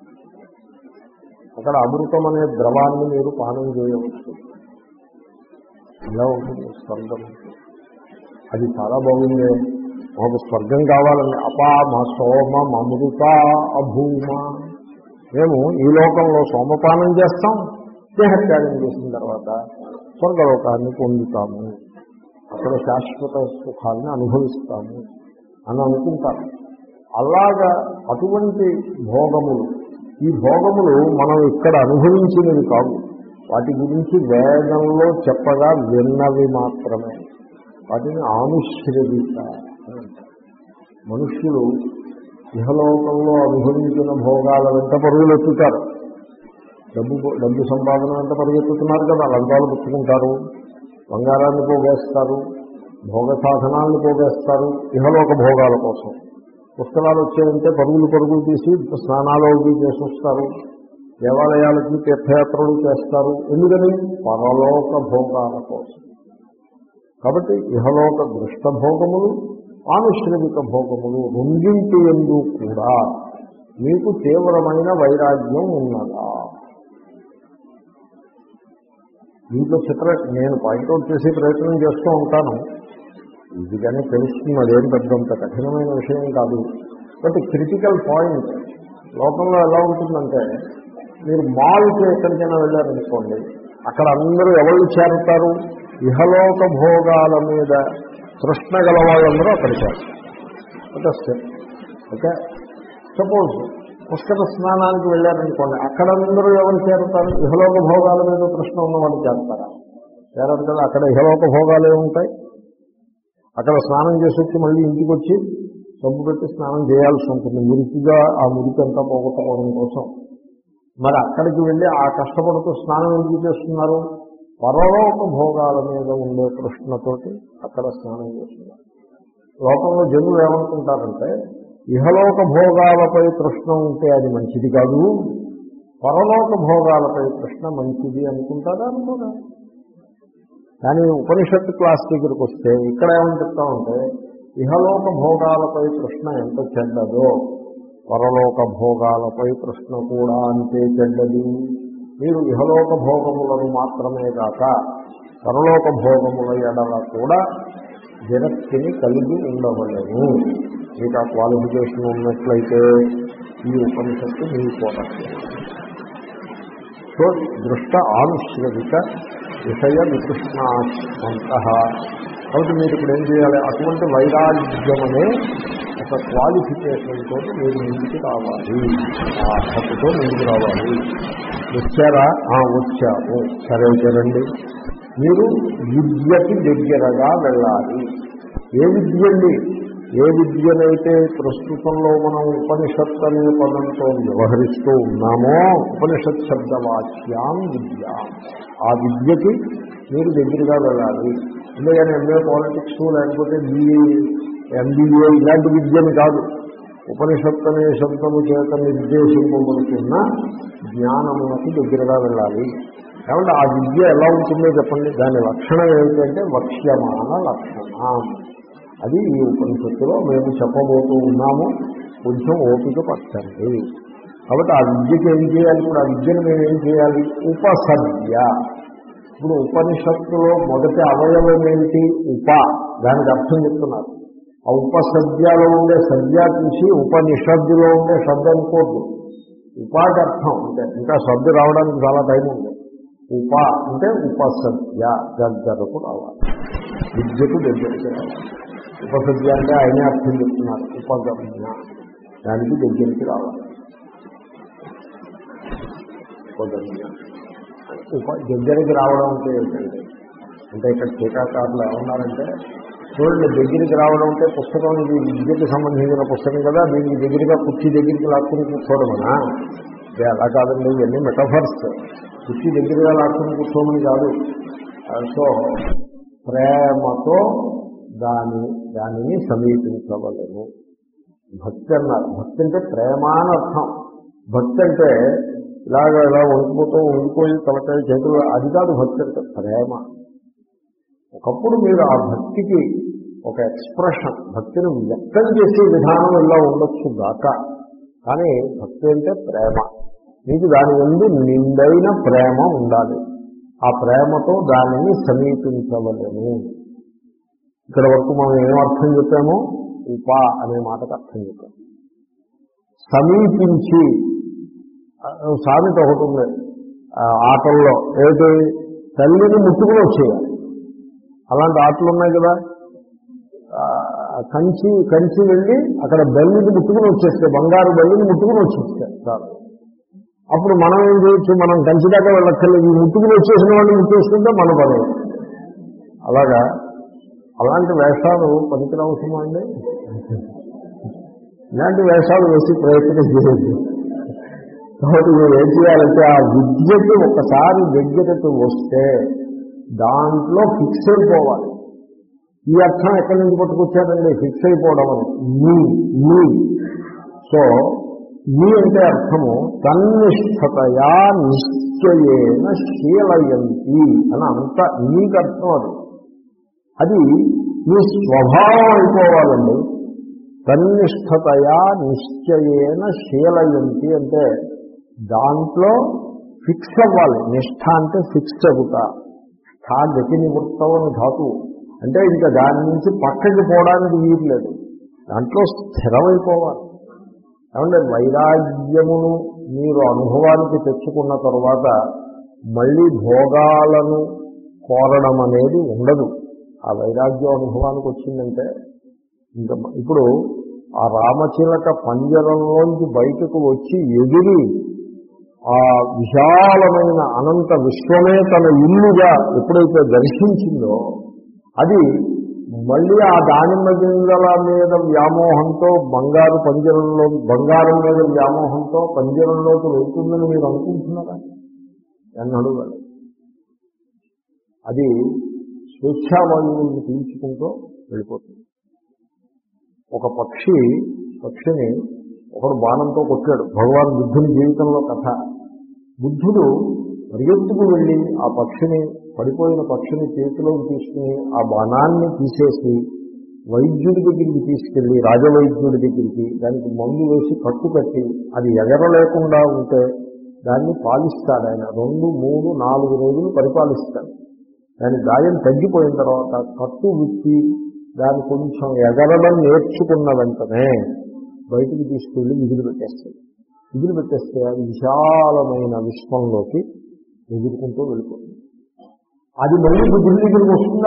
అక్కడ అమృతం అనే ద్రవాన్ని మీరు పానం చేయవచ్చు. ఇలా ఉంటుంది స్వర్గం. అది చాలా బాగుంది. మాకు స్వర్గం కావాలని అపా మా సోమ అమృత అభూమ. మేము ఈ లోకంలో సోమపానం చేస్తాం, దేహత్యాగం చేసిన తర్వాత స్వర్గలోకాన్ని పొందుతాము, అక్కడ శాశ్వత సుఖాన్ని అనుభవిస్తాము అని అనుకుంటారు. అలాగా అటువంటి భోగములు, ఈ భోగములు మనం ఇక్కడ అనుభవించినవి కావు. వాటి గురించి వేదంలో చెప్పగా విన్నవి మాత్రమే. వాటిని ఆనుశ్రవిక. మనుష్యులు ఇహలోకంలో అనుభవించిన భోగాల వెంట పరుగులెత్తుతారు. డబ్బు డబ్బు సంపాదన వెంట పరుగులెత్తుతున్నారు కదా. లంచాలు పుచ్చుకుంటారు, బంగారాన్ని పోగేస్తారు, భోగ సాధనాలను పోగేస్తారు ఇహలోక భోగాల కోసం. పుస్తకాలు వచ్చాయంటే పరుగులు పరుగులు తీసి స్నానాలు అవి చేసి వస్తారు, దేవాలయాలకి తీర్థయాత్రలు చేస్తారు. ఎందుకని? పరలోక భోగాల కోసం. కాబట్టి ఇహలోక దృష్ట భోగములు, పారిశ్రామిక భోగములు రెండింటి యందు కూడా మీకు తీవ్రమైన వైరాగ్యం ఉన్నదా? దీంట్లో చిత్ర నేను పాయింట్అవుట్ చేసే ప్రయత్నం చేస్తూ ఉంటాను. ఇది కానీ తెలుస్తుంది, అదేం పెద్దంత కఠినమైన విషయం కాదు. బట్ క్రిటికల్ పాయింట్ లోకంలో ఎలా ఉంటుందంటే, మీరు మాల్కి ఎక్కడికైనా వెళ్ళారనుకోండి, అక్కడ అందరూ ఎవరు చేరుతారు? ఇహలోక భోగాల మీద తృష్ణ గల వాళ్ళందరూ అక్కడ చేరుతారు. ఓకే ఓకే సపోజ్ పుష్కర స్నానానికి వెళ్ళారనుకోండి, అక్కడందరూ ఎవరు చేరుతారు? ఇహలోక భోగాల మీద తృష్ణ ఉన్న వాళ్ళు చేరుతారా? చేరదు కదా. అక్కడ ఇహలోక భోగాలే ఉంటాయి. అక్కడ స్నానం చేసి వచ్చి మళ్ళీ ఇంటికి వచ్చి సబ్బు పెట్టి స్నానం చేయాల్సి ఉంటుంది, మురికిగా ఆ మురికి అంతా పోగొట్టుకోవడం కోసం. మరి అక్కడికి వెళ్ళి ఆ కష్టపడుతూ స్నానం ఎందుకు చేస్తున్నారు? పరలోక భోగాల మీద ఉండే తృష్ణతోటి అక్కడ స్నానం చేస్తున్నారు. లోకంలో జనులు ఏమనుకుంటారంటే, ఇహలోక భోగాలపై తృష్ణ ఉంటే అది మంచిది కాదు, పరలోక భోగాలపై తృష్ణ మంచిది అనుకుంటారా? అనుకోరా? కానీ ఉపనిషత్తు క్లాస్ దగ్గరికి వస్తే ఇక్కడ ఏమని చెప్తామంటే, ఇహలోక భోగాలపై తృష్ణ ఎంత చెడ్డదో పరలోక భోగాలపై తృష్ణ కూడా అంతే చెడ్డది. మీరు ఇహలోక భోగములను మాత్రమే కాక పరలోక భోగముల ఎడల కూడా విరక్తిని కలిగి ఉండవలేము. మీకు ఆ క్వాలిఫికేషన్ ఉన్నట్లయితే ఈ ఉపనిషత్తు మీకోవడం. సో దృష్ట ఆనుశ్రవిక విషయ వితృష్ణాంత. కాబట్టి మీరు ఇప్పుడు ఏం చేయాలి? అటువంటి వైరాగ్యం అనే ఒక క్వాలిఫికేషన్ తోటి మీరు ముందుకు రావాలి, ఆ అర్హతతో ముందుకు రావాలి. వచ్చారా? వచ్చాము. సరే సరండి. మీరు విద్యకి దగ్గరగా వెళ్ళాలి. ఏ విద్య అండి? ఏ విద్యనైతే ప్రస్తుతంలో మనం ఉపనిషత్ అనే పదంతో వ్యవహరిస్తూ ఉన్నామో, ఉపనిషత్ శబ్దవాక్యాం విద్య, ఆ విద్యకి మీరు దగ్గరగా వెళ్ళాలి. ఎందుకని ఎంఏ పాలిటిక్స్ లేకపోతే బిఏ ఎంబీఏ ఇలాంటి విద్యని కాదు, ఉపనిషత్ అనే శబ్దము చేత నిర్దేశింపబడుతున్న జ్ఞానమునకు దగ్గరగా వెళ్ళాలి. కాబట్టి ఆ విద్య ఎలా ఉంటుందో చెప్పండి. దాని లక్షణం ఏమిటంటే వక్ష్యమాన లక్షణం. అది ఈ ఉపనిషత్తులో మేము చెప్పబోతూ ఉన్నాము. కొంచెం ఓపిక పట్టండి. కాబట్టి ఆ విద్యకి ఏం చేయాలి? ఇప్పుడు ఆ విద్యను మేము ఏం చేయాలి? ఉపసద్య. ఇప్పుడు ఉపనిషత్తులో మొదటి అవయవం ఏమిటి? ఉప. దానికి అర్థం చెప్తున్నారు. ఆ ఉపసద్యలో ఉండే సద్య చూసి ఉపనిషత్తులో ఉండే శబ్దం అనుకోద్దు. ఉపాకి అర్థం అంటే ఇంకా శబ్దం రావడానికి చాలా టైం ఉంది. ఉప అంటే ఉపసద్య, దగ్గరకు రావాలి, విద్యకు దగ్గరికి రావాలి. ఉపసద్య అంటే ఆయనే అర్థం చెప్తున్నారు. ఉపగమ్య, దానికి దగ్గరికి రావాలి. ఉపగమ్య ఉప దగ్గరికి రావడం అంటే ఏంటంటే, అంటే ఇక్కడ టీకాకారులు ఏమన్నారంటే, చూడండి దగ్గరికి రావడం అంటే పుస్తకం ఇది విద్యకు సంబంధించిన పుస్తకం కదా, దీనికి దగ్గరగా కుర్చీ దగ్గరికి లాక్కుని కూర్చోవడమనా? అదే అలా కాదండి, ఇవన్నీ మెటఫర్స్. కుర్చీ దగ్గరగా లాక్కుని కూర్చోమని కాదు. సో ప్రేమతో దాని దానిని సమీపించవలేము. భక్తి అన్నారు. భక్తి అంటే ప్రేమ అని అర్థం. భక్తి అంటే ఇలాగ ఇలా వణికిపోతూ ఉండిపోయి తలకాయ చేతులు, అది కాదు భక్తి అంటే. ప్రేమ. ఒకప్పుడు మీరు ఆ భక్తికి ఒక ఎక్స్ప్రెషన్, భక్తిని వ్యక్తం చేసే విధానం ఇలా ఉండొచ్చు గాక, కానీ భక్తి అంటే ప్రేమ. మీకు దాని ముందు నిండైన ప్రేమ ఉండాలి. ఆ ప్రేమతో దానిని సమీపించవలేము. ఇక్కడ వరకు మనం ఏం అర్థం చెప్పామో ఉప అనే మాటకు అర్థం చెప్పాము. సమీపించి సామెత ఒకటి ఉంది ఆటల్లో, ఏమిటి? తల్లిని ముట్టుకుని వచ్చేయాలి. అలాంటి ఆటలు ఉన్నాయి కదా. కంచి కంచి వెళ్ళి అక్కడ బల్లిని ముట్టుకుని వచ్చేస్తే, బంగారు బల్లిని ముట్టుకుని వచ్చేస్తారు చాలు. అప్పుడు మనం ఏం చేయొచ్చు? మనం కంచి దాకా వెళ్ళక్కర్లేదు, ఈ ముట్టుకుని వచ్చేసిన వాడిని ముట్టేసుకుంటే మన పని. అలాగా అలాంటి వేషాలు పనికిరవసమా అండి? ఇలాంటి వేషాలు వేసి ప్రయత్నం చేయదు. కాబట్టి మీరు ఏం చేయాలంటే, ఆ విద్యకి ఒకసారి దగ్గరకు వస్తే దాంట్లో ఫిక్స్ అయిపోవాలి. ఈ అర్థం ఎక్కడి నుంచి పట్టుకొచ్చారండి? ఫిక్స్ అయిపోవడం అని. నీ నీ సో నీ అంటే అర్థము తన్నిష్ఠతయా నిశ్చయేన శీలయంతి అని అంత నీకు అర్థం. అది అది మీ స్వభావం అయిపోవాలండి. తన్నిష్ఠతయా నిశ్చయేన శీలయంతి అంటే దాంట్లో ఫిక్స్ అవ్వాలి. నిష్ఠ అంటే ఫిక్స్ అవుతా. స్థా గతి నివృత్తం అని ధాతువు అంటే ఇంకా దాని నుంచి పక్కకి పోవడానికి వీలు లేదు, దాంట్లో స్థిరమైపోవాలి. ఏమంటే వైరాగ్యమును మీరు అనుభవానికి తెచ్చుకున్న తర్వాత మళ్ళీ భోగాలను కోరడం అనేది ఉండదు. ఆ వైరాగ్యం అనుభవానికి వచ్చిందంటే ఇంకా ఇప్పుడు ఆ రామచిలక పంజరంలోంచి బయటకు వచ్చి ఎగిరి ఆ విశాలమైన అనంత విశ్వమే తన ఇల్లుగా ఎప్పుడైతే దర్శించిందో అది మళ్ళీ ఆ దానిమ్మ గింజల మీద వ్యామోహంతో బంగారు పంజరంలో బంగారం మీద వ్యామోహంతో పంజరంలోకి వెళ్తుందని మీరు అనుకుంటున్నారా? ఎన్నడూ వెళ్ళదు. అది స్వేచ్ఛావాయువుని పీల్చుకుంటూ వెళ్ళిపోతుంది. ఒక పక్షి పక్షిని ఒకడు బాణంతో కొట్టాడు. భగవాన్ బుద్ధుని జీవితంలో కథ. బుద్ధుడు పరిగెత్తుకు వెళ్ళి ఆ పక్షిని పడిపోయిన పక్షిని చేతిలోకి తీసుకుని ఆ బాణాన్ని తీసేసి వైద్యుడి దగ్గరికి తీసుకెళ్ళి రాజవైద్యుడి దగ్గరికి దానికి మందు వేసి కట్టు కట్టి అది ఎగరలేకుండా ఉంటే దాన్ని పాలిస్తాడు ఆయన. రెండు మూడు నాలుగు రోజులు పరిపాలిస్తాడు. దాని గాయం తగ్గిపోయిన తర్వాత కట్టు విప్పి దాన్ని కొంచెం ఎగరడం నేర్చుకున్న వెంటనే బయటికి తీసుకెళ్ళి విధులు పెట్టేస్తాడు. విధులు పెట్టేస్తే అది విశాలమైన విశ్వంలోకి ఎదుర్కొంటూ వెళ్ళిపోతుంది. అది మళ్ళీ బుద్ధుడి దగ్గరికి వస్తుందా?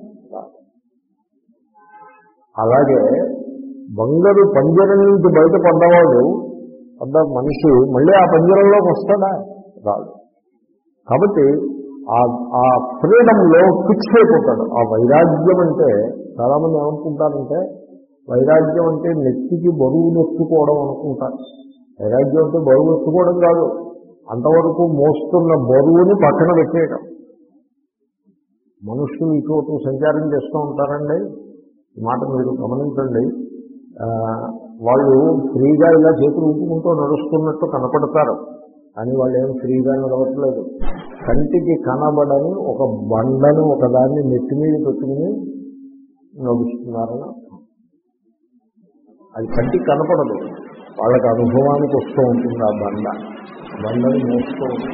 అలాగే బంగారు పంజరం నుంచి బయటపడ్డవాడు పడ్డ మనిషి మళ్ళీ ఆ పంజరంలోకి వస్తాడా? రాదు. కాబట్టి ఆ ఫ్రీడంలో ఫిక్స్ అయిపోతాడు. ఆ వైరాగ్యం అంటే చాలామంది ఏమనుకుంటారంటే వైరాగ్యం అంటే నెత్తికి బరువు నెత్తుకోవడం అనుకుంటారు. వైరాగ్యం అంటే బరువు ఎత్తుకోవడం కాదు, అంతవరకు మోస్తున్న బరువుని పక్కన పెట్టేయడం. మనుషులు ఇటు సంచారం చేస్తూ ఉంటారండి. ఈ మాట మీరు గమనించండి. వాళ్ళు ఫ్రీగా ఇలా చేతులు ఊపుకుంటూ నడుస్తున్నట్టు కనపడతారు, కానీ వాళ్ళు ఏం ఫ్రీగా నడవట్లేదు. కంటికి కనబడని ఒక బండను ఒకదాన్ని నెత్తి మీద పెట్టుకుని నడుస్తున్నారని అర్థం. అది కంటికి కనపడదు, వాళ్ళకి అనుభవానికి వస్తూ ఉంటుంది. ఆ బండ బండని మోస్తూ ఉంటుంది.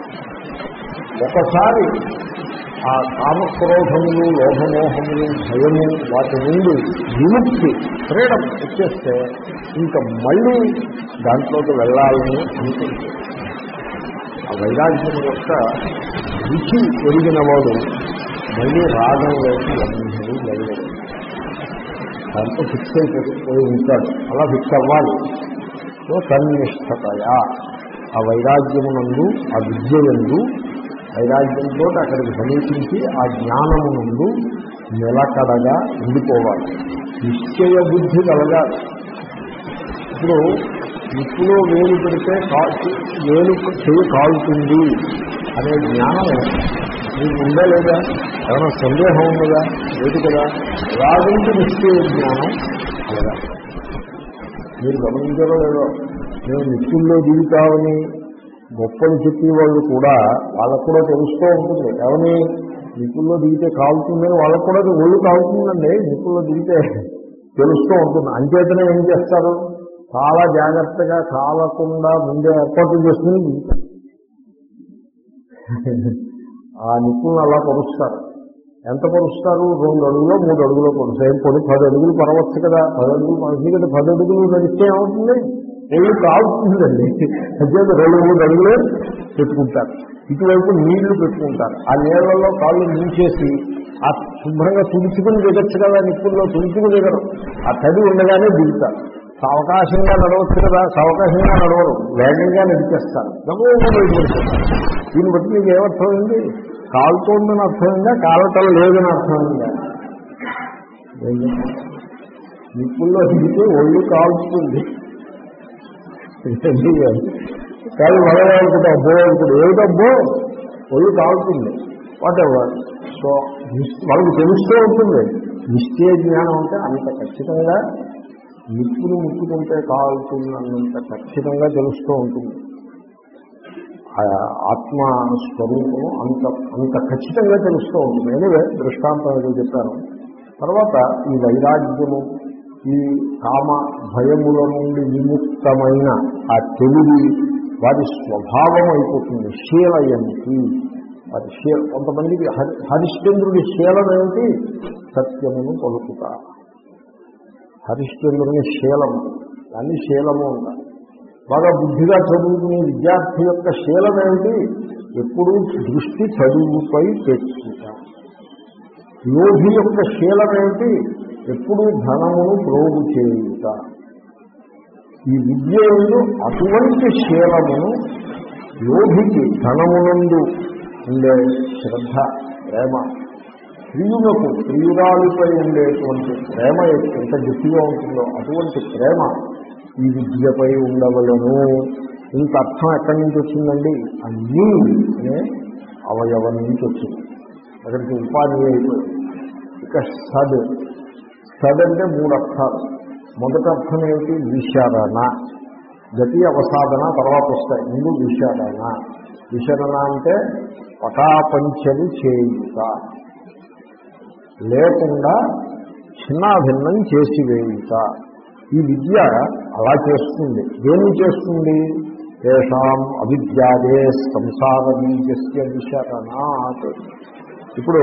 ఒకసారి ఆ కామక్రోధములు లోభమోహములు భయము వాటి నుండి విముక్తి ఫ్రీడమ్ వచ్చేస్తే ఇంకా మళ్ళీ దాంట్లోకి వెళ్ళాలని అనుకుంటుంది. ఆ వైరాగ్యం యొక్క రుచి ఎరిగిన వాడు మళ్ళీ రాగంలోకి అందరూ వెళ్ళలేదు. దాంతో ఫిక్స్ అయిపోయి ఉంటాడు. అలా ఫిక్స్ అవ్వాలి. సో తన్నిష్ఠతయా ఆ వైరాగ్యమునందు ఆ విద్యయందు వైరాగ్యంతో అక్కడికి సమీపించి ఆ జ్ఞానమునందు నిలకడగా ఉండిపోవాలి. నిశ్చయ బుద్ధి కలగాలి. ఇప్పుడు నిప్పులో వేలు పెడితే వేలు చెయ్యి కాలుతుంది అనే జ్ఞానం మీకు ఉందా లేదా? ఏమైనా సందేహం ఉన్నదా? లేదు కదా. రాగంటే నిశ్చయ జ్ఞానం లేదా? మీరు గమనించారో లేదో, మేము నిప్పుల్లో దిగుతామని గొప్పలు చెప్పేవాళ్ళు కూడా వాళ్ళకు కూడా తెలుస్తూ ఉంటుంది. ఏమని నిప్పుల్లో దిగితే కాలుతుందని వాళ్ళకు కూడా ఒళ్ళు కాలుతుందండి. నిప్పుల్లో దిగితే తెలుస్తూ ఉంటుంది. అంచేతనే ఏం చేస్తారు, చాలా జాగ్రత్తగా కాలకుండా ముందే ఏర్పాటు చేసుకుని దిగుతారు. ఆ నిప్పులను అలా పరుస్తారు. ఎంత పరుస్తారు? రెండు అడుగులో మూడు అడుగులో పరుస్తారు. ఏం పొడి పది అడుగులు పరవచ్చు కదా. పది అడుగులు ఎందుకంటే పది అడుగులు నడిస్తే ఏమవుతుంది? ఒళ్ళు కాలుతుందండి. అదే రెండు మూడు అడుగులే పెట్టుకుంటారు. ఇటువైపు నీళ్లు పెట్టుకుంటారు. ఆ నీళ్లలో కాళ్ళు ముంచేసి ఆ శుభ్రంగా తుడుచుకుని దిగచ్చు కదా. నిప్పుల్లో తుడుచుకుని దిగరు. ఆ తడి ఉండగానే దిగుతారు. సావకాశంగా నడవచ్చు కదా. సావకాశంగా నడవరు, వేగంగా నడిచేస్తారు. గమనంగా బయటపడుతుంది. దీన్ని బట్టి మీకు ఏమర్థమైంది? కాలుతోందని అర్థమైందా, కాలతల లేదని అర్థమైందా? నిప్పుల్లో దిగితే ఒళ్ళు కాల్చుతుంది. కానీ మనం అనుకుంటే అబ్బో అనుకుంటే ఏమిటబ్బో ఒళ్ళు కాలుతుంది. What ever. సో వాళ్ళకి తెలుస్తూ ఉంటుంది నిశ్చయ జ్ఞానం అంటే అంత ఖచ్చితంగా నిప్పును ముట్టుకుంటే కావాల్సినంత ఖచ్చితంగా తెలుస్తూ ఉంటుంది. ఆత్మ స్వరూపము అంత అంత ఖచ్చితంగా తెలుస్తూ ఉంటుంది. ఎనివే దృష్టాంతం ఏదో చెప్పాను. తర్వాత ఈ వైరాగ్యము, ఈ కామ భయముల నుండి విముక్తమైన ఆ తెలివి వారి స్వభావం అయిపోతుంది. శీలయంతి వారి శీ కొంతమందికి హరి హరిశ్చంద్రుడి శీలం ఏమిటి? సత్యమును పలుకుట. హరిశ్చంద్రుని శీలము, దాన్ని శీలము అంటారు. బాగా బుద్ధిగా చదువుకునే విద్యార్థి యొక్క శీలం ఏమిటి? ఎప్పుడూ దృష్టి చదువుపై పెట్టుట. యోగి యొక్క శీలం ఏమిటి? ఎప్పుడూ ధనమును ప్రోగు చేయుట. ఈ విద్యలో అటువంటి శీలమును యోగికి ధనమునందు ఉండే శ్రద్ధ, ప్రేమ, ప్రియులకు ప్రియురాలిపై ఉండేటువంటి ప్రేమ ఎంత గట్టిగా ఉంటుందో అటువంటి ప్రేమ ఈ విద్యపై ఉండవలను. ఇంత అర్థం ఎక్కడి నుంచి వచ్చిందండి? అన్నీ అనే అవయవం నుంచి వచ్చింది. అక్కడికి ఉపాధి అయిపోయింది. ఇక సద్ సద్ అంటే మూడు అర్థాలు. మొదటి అర్థం ఏమిటి? విశరణ. గతి అవసాదన తర్వాత వస్తాయి, ముందు విశరణ. విశరణ అంటే పటాపంచలు చేయుట, లేకుండా చిన్నాభిన్నం చేసివేయుట. ఈ విద్య అలా చేస్తుంది. దేన్ని చేస్తుంది? తేషాం అవిద్యాదే సంసార బీజస్య విశరణాత్. ఇప్పుడు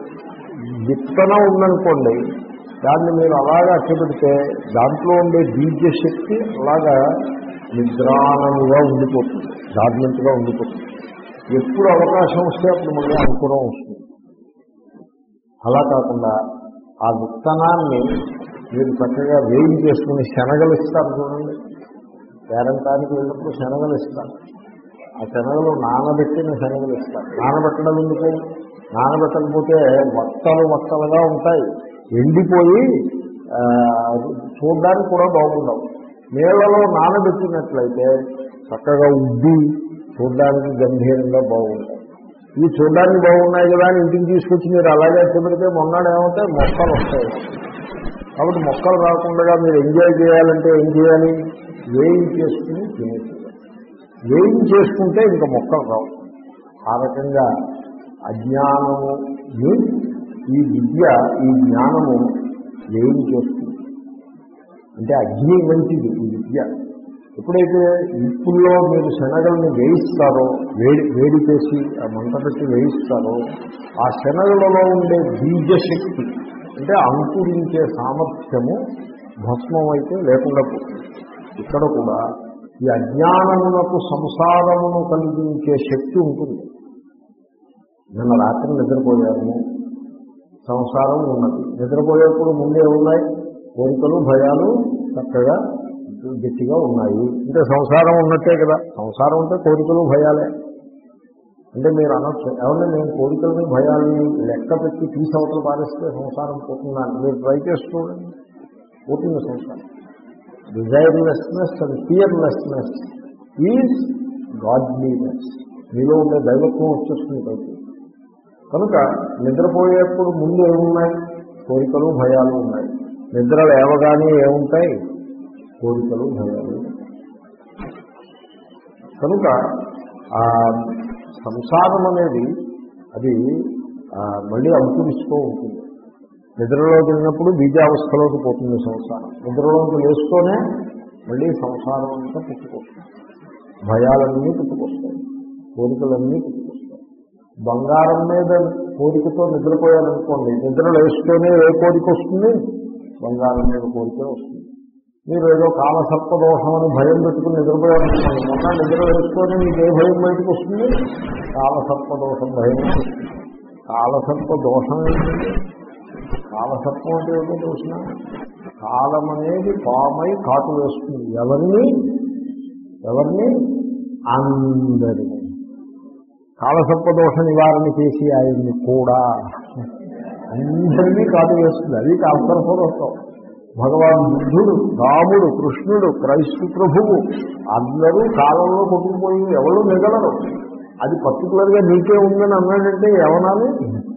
విత్తనం ఉందనుకోండి, దాన్ని మీరు అలాగా అట్టబెడితే దాంట్లో ఉండే బీజశక్తి అలాగా నిద్రాణముగా ఉండిపోతుంది, డార్మెంట్గా ఉండిపోతుంది. ఎప్పుడు అవకాశం వస్తే అప్పుడు మళ్ళీ అనుకూలం వస్తుంది. అలా కాకుండా ఆ విత్తనాన్ని మీరు చక్కగా వేయి చేసుకుని శనగలు ఇస్తారు చూడండి. పేరంటానికి వెళ్ళినప్పుడు శనగలు ఇస్తారు. ఆ శనగలు నానబెట్టిన శనగలు ఇస్తారు. నానబెట్టడం ఎందుకు? నానబెట్టకపోతే వత్తలు వత్తలుగా ఉంటాయి, ఎండిపోయి చూడడానికి కూడా బాగుండవు. నీళ్లలో నానబెట్టినట్లయితే చక్కగా ఉద్ది చూడడానికి గంభీరంగా బాగుంటాయి. ఇవి చూడడానికి బాగున్నాయి కదా అని ఇంటికి తీసుకొచ్చి మీరు అలాగే పెడితే మొన్నడు ఏమవుతాయి? మొక్కలు వస్తాయి. కాబట్టి మొక్కలు రాకుండా మీరు ఎంజాయ్ చేయాలంటే ఏం చేయాలి? వేయి చేసుకుని తినేసి, వేయి చేసుకుంటే ఇంకా మొక్కలు రావు. ఆ రకంగా అజ్ఞానము ఈ విద్య, ఈ జ్ఞానము వేయి చేస్తుంది. అంటే అగ్ని వంటిది ఈ విద్య. ఎప్పుడైతే నిప్పుల్లో మీరు శనగల్ని వేయిస్తారో, వేడి వేడి చేసి ఆ మంట పెట్టి వేయిస్తారో, ఆ శనగలలో ఉండే బీజశక్తి అంటే అంకురించే సామర్థ్యము భస్మం అయితే లేకుండా పోతుంది. ఇక్కడ కూడా ఈ అజ్ఞానమునకు సంసారమును కలిగించే శక్తి ఉంటుంది. నిన్న రాత్రి నిద్రపోయాము, సంసారం ఉన్నది. నిద్రపోయేప్పుడు ముందే ఉన్నాయి కోరికలు, భయాలు చక్కగా గట్టిగా ఉన్నాయి. అంటే సంసారం ఉన్నట్టే కదా. సంసారం అంటే కోరికలు, భయాలే. అంటే మీరు అనొచ్చు, ఎవరిని మేము కోరికలని భయాలని లెక్క పెట్టి తీసవతలు పారేస్తే సంసారం పోతుందని. మీరు ట్రై చేస్తూ పోతుంది సంసారం. Desirelessness and fearlessness is godliness. మీలో ఉండే దైవత్వం వచ్చేస్తుంది పైకి. కనుక నిద్రపోయేప్పుడు ముందు ఏమున్నాయి? కోరికలు, భయాలు ఉన్నాయి. నిద్ర లేవగానే ఏముంటాయి? కోరికలు, భయాలు. కనుక ఆ సంసారం అనేది అది మళ్ళీ అంకురిస్తూ ఉంటుంది. నిద్రలోకి వెళ్ళినప్పుడు బీజావస్థలోకి పోతుంది సంసారం. నిద్రలోకి వేస్తూనే మళ్ళీ సంసారం అంతా పుట్టుకొస్తుంది. భయాలన్నీ పుట్టుకొస్తాయి, కోరికలన్నీ పుట్టుకొస్తాయి. బంగారం మీద కోరికతో నిద్రపోయారనుకోండి, నిద్ర లేస్తూనే ఏ కోరిక వస్తుంది? బంగారం మీద కోరిక వస్తుంది. మీరు ఏదో కాలసర్పదోషం అని భయం పెట్టుకుని నిద్రపోయారనుకోండి, మొన్న నిద్ర వేసుకొని మీకు ఏ భయం బయటకు వస్తుంది? కాలసర్పదోషం భయం వస్తుంది. కాలసర్పదోషం ఏంటంటే, కాలసర్పం అంటే ఏదో చూసినా కాలం అనేది పామై కాటు వేస్తుంది. ఎవరిని ఎవరిని అందరినీ. కాలసర్పదోష నివారణ చేసి ఆయన్ని కూడా అందరినీ కాటు వేస్తుంది. అది కాలసర్పదోషం. భగవాన్ బుద్ధుడు, రాముడు, కృష్ణుడు, క్రైస్తు ప్రభువు అందరూ కాలంలో కొట్టుకుపోయి ఎవరు మిగలరు. అది పర్టికులర్గా నీకే ఉందని అన్నాడంటే ఏమనాలి?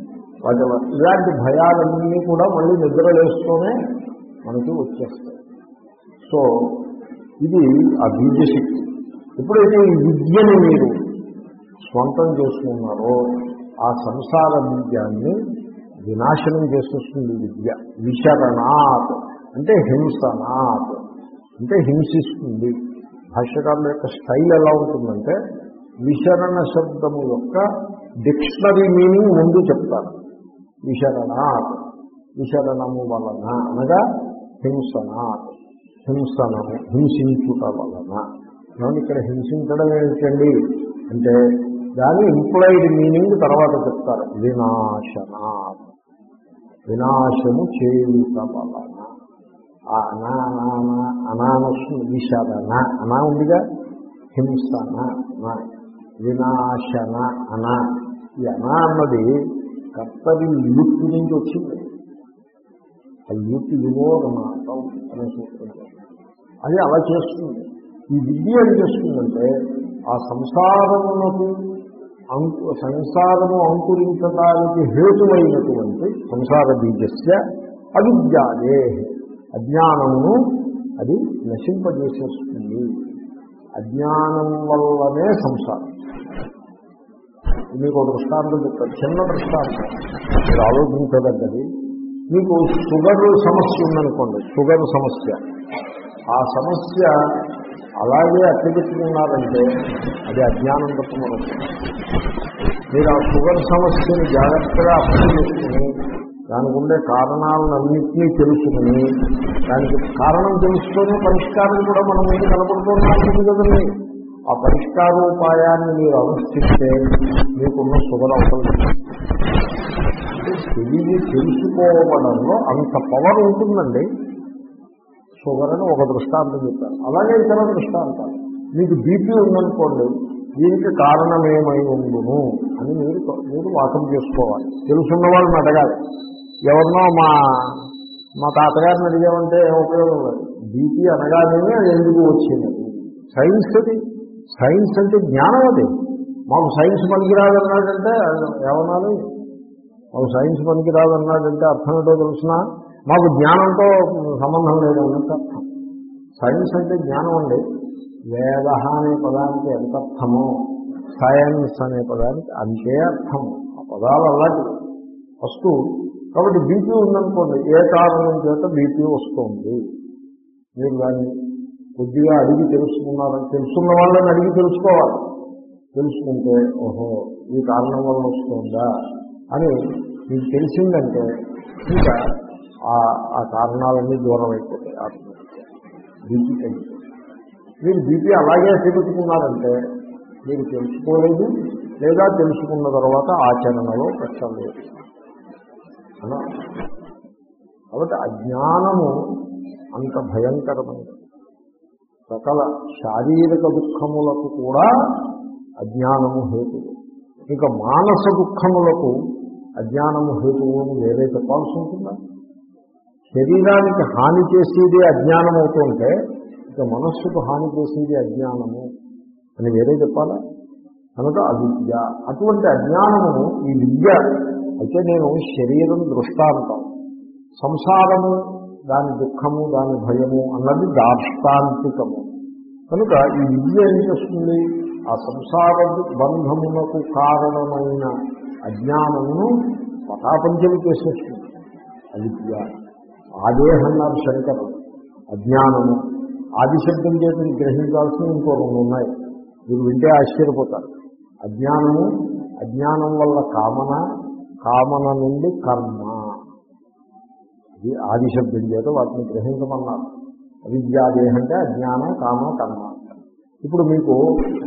వాటి ఇలాంటి భయాలన్నీ కూడా మళ్ళీ నిద్రలేస్తూనే మనకి వచ్చేస్తాయి. సో ఇది ఆ బీజశక్తి. ఎప్పుడైతే ఈ విద్యని మీరు స్వంతం చేసుకున్నారో ఆ సంసార బీజాన్ని వినాశనం చేసేస్తుంది విద్య. విశరణాత్ అంటే హింసనాత్ అంటే హింసిస్తుంది. భాష్యకారుల యొక్క స్టైల్ ఎలా ఉంటుందంటే విశరణ శబ్దము యొక్క డిక్షనరీ మీనింగ్ ముందు చెప్తారు. విశరణాత్ విశరణము వలన అనగా హింసనాత్ హింసనము హింసించుట వలన. మనం ఇక్కడ హింసించడం ఏమిటండి అంటే దాని ఇంప్లాయిడ్ మీనింగ్ తర్వాత చెప్తారు. వినాశనాత్ వినాశము చేయుట వలన. అనా అనానసు విషరణ అనా ఉందిగా, హింసన వినాశన అనా. ఈ అనా అన్నది కర్తరి యుక్తి నుంచి వచ్చింది. ఆ యుక్తి వినోదమాతం అనే సూత్రం అది అలా చేస్తుంది. ఈ విద్య ఏం చేస్తుందంటే ఆ సంసారమునకు అంకు సంసారము అంకురించడానికి హేతువైనటువంటి సంసార బీజస్య అవిద్యాదే అజ్ఞానమును అది నశింపజేసేస్తుంది. అజ్ఞానం వల్లనే సంసారం. మీకు ఒక దృష్టాంతం చెప్తారు, చిన్న దృష్టాంతం, మీరు ఆలోచించదగ్గది. మీకు షుగర్ సమస్య ఉందనుకోండి, షుగర్ సమస్య. ఆ సమస్య అలాగే అట్టపెట్టుకున్నారంటే అది అజ్ఞానం తప్ప మరొకటి. మీరు ఆ షుగర్ సమస్యను జాగ్రత్తగా అర్థం చేసుకుని దానికి ఉండే కారణాలన్నింటినీ తెలుసుకుని దానికి కారణం తెలుసుకునే పరిష్కారం కూడా మనం ముందు కనపడుతూనే కదండి. ఆ పరిష్కారోపాయాన్ని మీరు అనుష్ఠిస్తే మీకున్న షుగర్ అవసరం. తెలివి తెలుసుకోవడంలో అంత పవర్ ఉంటుందండి. షుగర్ అని ఒక దృష్టాంతం చెప్పారు. అలాగే ఇతర దృష్టాంతాలు. మీకు బీపీ ఉందనుకోండి, దీనికి కారణమేమై ఉండును అని మీరు మీరు వాకం చేసుకోవాలి. తెలుసున్న వాళ్ళని అడగాలి. ఎవరినో మా మా తాతగారిని అడిగామంటే ఏం ఉపయోగం లేదు. బీపీ అనగానే అది ఎందుకు వచ్చింది? సైన్స్ అది. సైన్స్ అంటే జ్ఞానం. అది మాకు సైన్స్ పనికిరాదన్నాడంటే ఏమన్నాడు? మాకు సైన్స్ పనికిరాదన్నాడంటే అర్థం ఏంటో తెలిసిన మాకు జ్ఞానంతో సంబంధం లేదన్నట్టు అర్థం. సైన్స్ అంటే జ్ఞానం అండి. వేద అనే పదానికి ఎంత అర్థమో సైన్స్ అనే పదానికి అంతే అర్థం. ఆ పదాలు అలాంటివి వస్తూ. కాబట్టి బీపీ ఉందనుకోండి, ఏ కారణం చేత బీపీ వస్తుంది మీరు దాన్ని కొద్దిగా అడిగి తెలుసుకున్నారని తెలుసుకున్న వాళ్ళని అడిగి తెలుసుకోవాలి. తెలుసుకుంటే ఓహో ఈ కారణం వల్ల వస్తుందా అని మీకు తెలిసిందంటే ఇంకా ఆ కారణాలన్నీ దూరం అయిపోతాయి. ఆత్మహత్య బీపీ కలిసి మీరు బీపీ అలాగే పెట్టుకున్నారంటే మీరు తెలుసుకోలేదు, లేదా తెలుసుకున్న తర్వాత ఆచరణలో పెట్టలేదు. కాబట్టి అజ్ఞానము అంత భయంకరమైనది. సకల శారీరక దుఃఖములకు కూడా అజ్ఞానము హేతువు. ఇక మానస దుఃఖములకు అజ్ఞానము హేతువు అని వేరే చెప్పాల్సి ఉంటుందా? శరీరానికి హాని చేసేది అజ్ఞానం అవుతుంటే ఇక మనస్సుకు హాని చేసేది అజ్ఞానము అని వేరే చెప్పాలా? కనుక అవిద్య. అటువంటి అజ్ఞానము ఈ విద్య. అయితే నేను శరీరం దృష్టాంతం, సంసారము దాని దుఃఖము దాని భయము అన్నది దార్ష్టాంతికము. కనుక ఈ విద్య ఏం చేస్తుంది? ఆ సంసార బంధమునకు కారణమైన అజ్ఞానమును పటాపంచలు చేసేస్తుంది. అవిద్య. ఆదేహన్నారు శంకరుడు. అజ్ఞానము ఆదిశబ్దం చేత గ్రహించాల్సిన ఇంకో రెండు ఉన్నాయి. మీరు వింటే ఆశ్చర్యపోతారు. అజ్ఞానము, అజ్ఞానం వల్ల కామన, కామన నుండి కర్మ. ఇది ఆదిశబ్దం చేత వాటిని గ్రహించమన్నారు. అవిద్యాదేహ అంటే అజ్ఞాన, కామ, కర్మ. ఇప్పుడు మీకు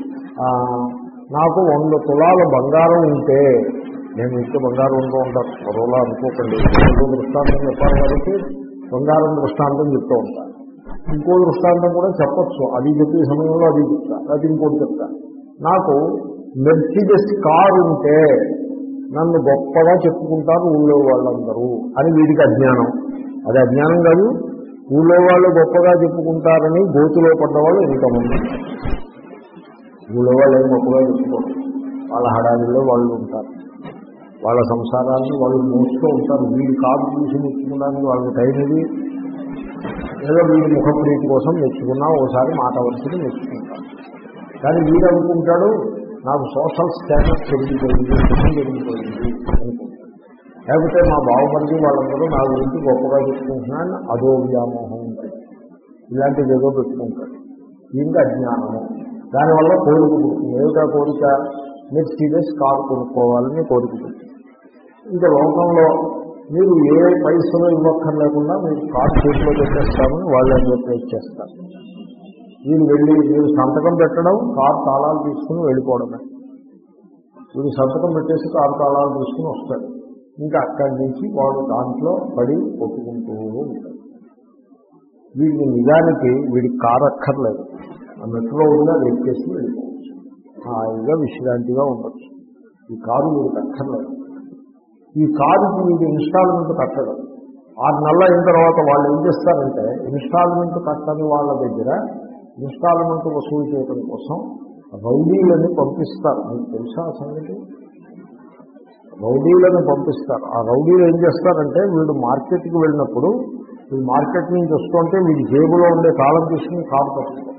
నాకు వంద తులాల బంగారం ఉంటే, నేను ఇంట్లో బంగారం ఉంటూ ఉంటాను, మరోలా అనుకోకండి. ఇంకో దృష్టాంతం చెప్పాలి కాబట్టి బంగారం దృష్టాంతం చెప్తూ ఉంటాను. ఇంకో దృష్టాంతం కూడా చెప్పచ్చు. అది చెప్పే సమయంలో అది చెప్తా, అది ఇంకోటి చెప్తా. నాకు మెర్సిడెస్ కారు ఉంటే నన్ను గొప్పగా చెప్పుకుంటారు ఊళ్ళో వాళ్ళందరూ అని వీడికి అజ్ఞానం. అది అజ్ఞానం కాదు. ఊళ్ళో వాళ్ళు గొప్పగా చెప్పుకుంటారని గోతులో పడ్డవాళ్ళు ఎంతమంది. ఊళ్ళో వాళ్ళు ఏం గొప్పగా చెప్పుకోరు, వాళ్ళ హడావిల్లో వాళ్ళు ఉంటారు. వాళ్ళ సంసారాన్ని వాళ్ళు మోస్తూ ఉంటారు. వీడి కాదు చూసి మెచ్చుకోవడానికి వాళ్ళకి టైం ఇది. ఏదో వీడి ముఖప్రీతి కోసం మెచ్చుకున్నా ఓసారి మాట వరుసని మెచ్చుకుంటారు. కానీ వీడు అనుకుంటాడు నాకు సోషల్ స్టేటస్ పెరిగిపోయింది, సుఖం పెరిగిపోయింది అనుకుంటాడు. లేకపోతే మా బావమరిది వాళ్ళందరూ నా గురించి గొప్పగా పెట్టుకుంటున్నాను అదో వ్యామోహం ఉంటుంది. ఇలాంటిది ఏదో పెట్టుకుంటాడు. ఇంకా అజ్ఞానము. దానివల్ల కోరిక పుడుతుంది. ఏమిటా కోరిక? మెర్సిడెస్ కారు కొనుక్కోవాలని కోరిక పుడుతుంది. ఇంకా లోకంలో మీరు ఏ పైసలు ఇవ్వక్కర్లేకుండా మీరు కారు చేతిలో పెట్టేస్తామని వాళ్ళు అందరూ ఇచ్చేస్తారు. వీళ్ళు వెళ్ళి మీరు సంతకం పెట్టడం, కారు తాళాలు తీసుకుని వెళ్ళిపోవడమే. వీళ్ళు సంతకం పెట్టేసి కారు తాళాలు తీసుకుని వస్తాడు. ఇంకా అక్కడి నుంచి వాడు దాంట్లో పడి కొట్టుకుంటూ ఉంటాడు. వీడిని నిజానికి వీడికి కారు అక్కర్లేదు. ఆ మెట్రో ఉందా ఎక్కేసి వెళ్ళిపోవచ్చు. హాయిగా విశ్రాంతిగా ఉండొచ్చు. ఈ కారు వీడికి అక్కర్లేదు. ఈ కారుకి వీడి ఇన్స్టాల్మెంట్ కట్టడం. ఆరు నెలలు అయిన తర్వాత వాళ్ళు ఏం చేస్తారంటే ఇన్స్టాల్మెంట్ కట్టని వాళ్ళ దగ్గర ఇన్స్టాల్మెంట్ వసూలు చేయడం కోసం రౌడీలని పంపిస్తారు. మీకు తెలుసా ఆ సంగతి? రౌడీలను పంపిస్తారు. ఆ రౌడీలు ఏం చేస్తారంటే వీడు మార్కెట్కి వెళ్ళినప్పుడు వీడు మార్కెట్ నుంచి వస్తుంటే వీడి జేబులో ఉండే తాళం తీసుకుని కారు పట్టుకుంటారు.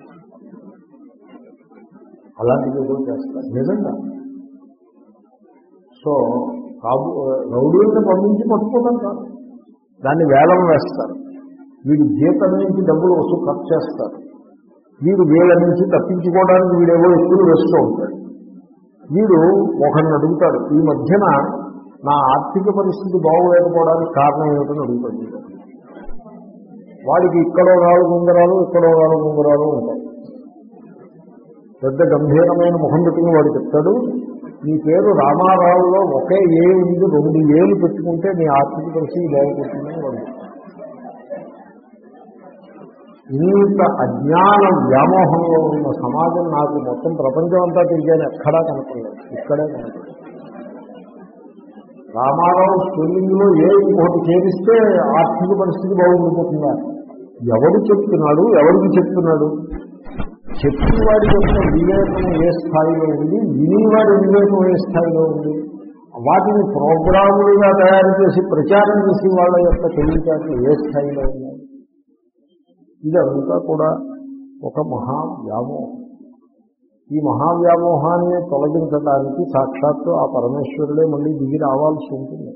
అలాంటివి ఏదో చేస్తారు నిజంగా. సో కాబు రౌడీలను పంపించి పట్టుకోవడం కాదు, దాన్ని వేలం వేస్తారు. వీడి జీతం నుంచి డబ్బులు వసూలు ఖర్చు చేస్తారు. వీడు వీళ్ళ నుంచి తప్పించుకోవడానికి వీడేవో ఎక్కువ వేస్తూ ఉంటాడు. వీడు ఒకరిని అడుగుతాడు, ఈ మధ్యన నా ఆర్థిక పరిస్థితి బాగోలేకపోవడానికి కారణం ఏమిటని అడుగుతాడు. వాడికి ఇక్కడో నాలుగు ఉంగరాలు ఇక్కడో నాలుగు ఉంగరాలు ఉంటాయి. పెద్ద గంభీరమైన ముఖం పెట్టుకుని వాడు చెప్తాడు, నీ పేరు రామారావులో ఒకే ఏ ఉంది, రెండు ఏళ్ళు పెట్టుకుంటే నీ ఆర్థిక పరిస్థితి బాగుంటుందని వాడు. ఇంత అజ్ఞాన వ్యామోహంలో ఉన్న సమాజం నాకు మొత్తం ప్రపంచం అంతా తిరిగాను, ఎక్కడా కనపడలేదు. ఇక్కడే కనపడలేదు. రామారావు స్పెల్లింగ్లో ఏ ఇంకోటి చేరిస్తే ఆర్థిక పరిస్థితి బాగుండిపోతుందా? ఎవడు చెప్తున్నాడు? ఎవరికి చెప్తున్నాడు? చెప్పిన వాడి యొక్క వివేకం ఏ స్థాయిలో ఉంది, వినివాడి వివేకం ఏ స్థాయిలో ఉంది, వాటిని ప్రోగ్రాములుగా తయారు చేసి ప్రచారం చేసి వాళ్ళ యొక్క తెలివితేటలు ఏ స్థాయిలో ఉన్నాయి. ఇదంతా కూడా ఒక మహావ్యామోహం. ఈ మహావ్యామోహాన్ని తొలగించడానికి సాక్షాత్తు ఆ పరమేశ్వరుడే మళ్ళీ దిగి రావాల్సి ఉంటుంది.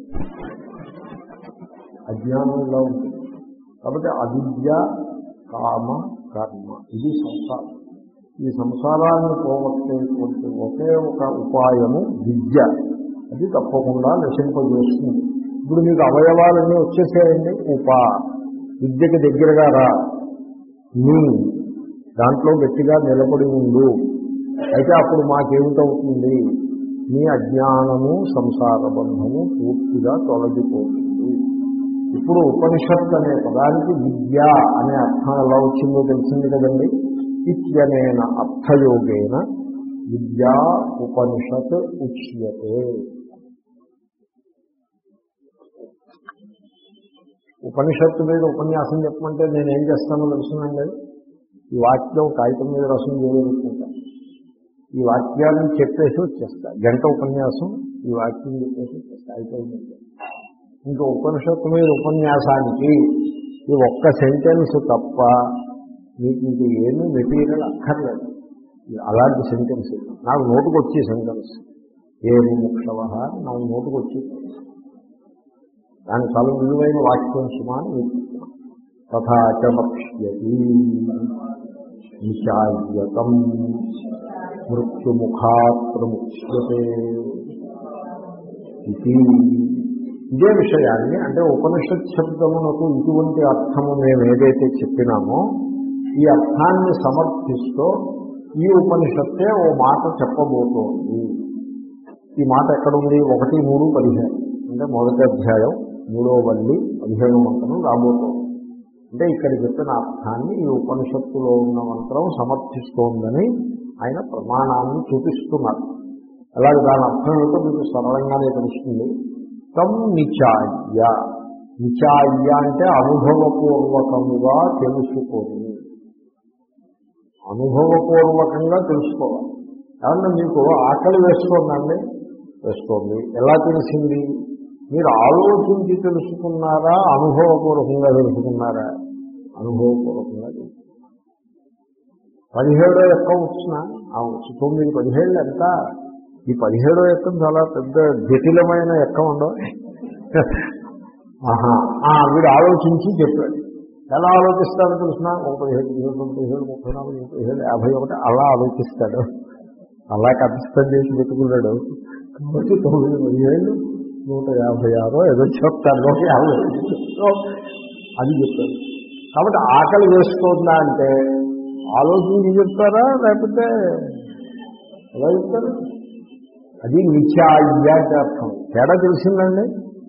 అజ్ఞానం ఇలా ఉంటుంది. కాబట్టి అవిద్య, కామ, కర్మ, ఇది సంసారం. ఈ సంసారాన్ని పోగొట్టేటువంటి ఒకే ఒక ఉపాయము విద్య. అది తప్పకుండా నశింపజేస్తుంది. ఇప్పుడు మీకు అవయవాలన్నీ వచ్చేసేయండి. ఉపా విద్యకి దగ్గరగా రా, నీ దాంట్లో గట్టిగా నిలబడి ఉండు. అయితే అప్పుడు మాకేమిటవుతుంది? నీ అజ్ఞానము, సంసార బంధము పూర్తిగా తొలగిపోతుంది. ఇప్పుడు ఉపనిషత్ అనే పదానికి విద్య అనే అర్థం ఎలా వచ్చిందో తెలిసింది కదండి. ఇత్యనేన అర్థయోగేన విద్యా ఉపనిషత్ ఉచ్యతే. ఉపనిషత్తు మీద ఉపన్యాసం చెప్పమంటే నేనేం చేస్తానో తెలుసునండి. ఈ వాక్యం కాగితం మీద రసం చేయగలుగుతుంటాను. ఈ వాక్యాన్ని చెప్పేసి వచ్చేస్తా. గంట ఉపన్యాసం ఈ వాక్యం చెప్పేసి వచ్చేస్తా. అయిపోయింది. ఇంకా ఉపనిషత్తు మీద ఉపన్యాసానికి ఈ ఒక్క సెంటెన్స్ తప్ప మీకు ఇంక ఏమీ మెటీరియల్ అక్కర్లేదు. అలాంటి సెంటెన్స్ నాకు నోటుకు వచ్చే సెంటెన్స్ ఏమి ముక్షవ నాకు నోటుకు వచ్చి దాని చాలా విలువైన వాక్యం సుమాని మీకు తథాచ వక్ష్యతి నిచాయ్యతం మృత్యుముఖాత్ ప్రముచ్యతే. ఇది ఇదే విషయాన్ని అంటే ఉపనిషత్ శబ్దమునకు ఇటువంటి అర్థము మేము ఏదైతే చెప్పినామో ఈ అర్థాన్ని సమర్థిస్తూ ఈ ఉపనిషత్తే ఓ మాట చెప్పబోతోంది. ఈ మాట ఎక్కడుంది? ఒకటి మూడు పదిహేను అంటే మొదటి అధ్యాయం మూడో వల్లి పదిహేను మంత్రం రాబోతోంది. అంటే ఇక్కడ చెప్పిన అర్థాన్ని ఈ ఉపనిషత్తులో ఉన్న మంత్రం సమర్థిస్తోందని ఆయన ప్రమాణాన్ని చూపిస్తున్నారు. అలాగే దాని అర్థం ఏమిటో మీకు సరళంగానే తెలుస్తుంది. తం నిచాయ్య. నిచాయ్య అంటే అనుభవపూర్వకముగా తెలుసుకొని, అనుభవపూర్వకంగా తెలుసుకోవాలి. ఏమన్నా మీకు ఆకలి వేసుకోండి, వేస్తోంది. ఎలా తెలిసింది? మీరు ఆలోచించి తెలుసుకున్నారా, అనుభవపూర్వకంగా తెలుసుకున్నారా? అనుభవపూర్వకంగా తెలుసుకున్నారు. పదిహేడో ఎక్క వచ్చిన వచ్చు, తొమ్మిది పదిహేళ్ళు ఎంత? ఈ పదిహేడో ఎక్కం చాలా పెద్ద జటిలమైన ఎక్క ఉండవు. ఆహా వీడు ఆలోచించి చెప్పాడు. ఎలా ఆలోచిస్తాడో తెలిసిన ఒక పదిహేడు పదిహేడు పదిహేడు ముప్పై నాలుగు ముప్పై ఏడు యాభై ఒకటి అలా ఆలోచిస్తాడు. అలా కథస్థం చేసి పెట్టుకున్నాడు. కాబట్టి తొమ్మిది పదిహేళ్ళు నూట యాభై ఆరో ఏదో చెప్తాడు, నూట యాభై అది చెప్పాడు. కాబట్టి ఆకలి వేస్తుందా అంటే ఆలోచించి చెప్తారా లేకపోతే ఎలా చెప్తారు? అది నిత్యాయ్యాకి అర్థం. తేడా తెలిసిందండి.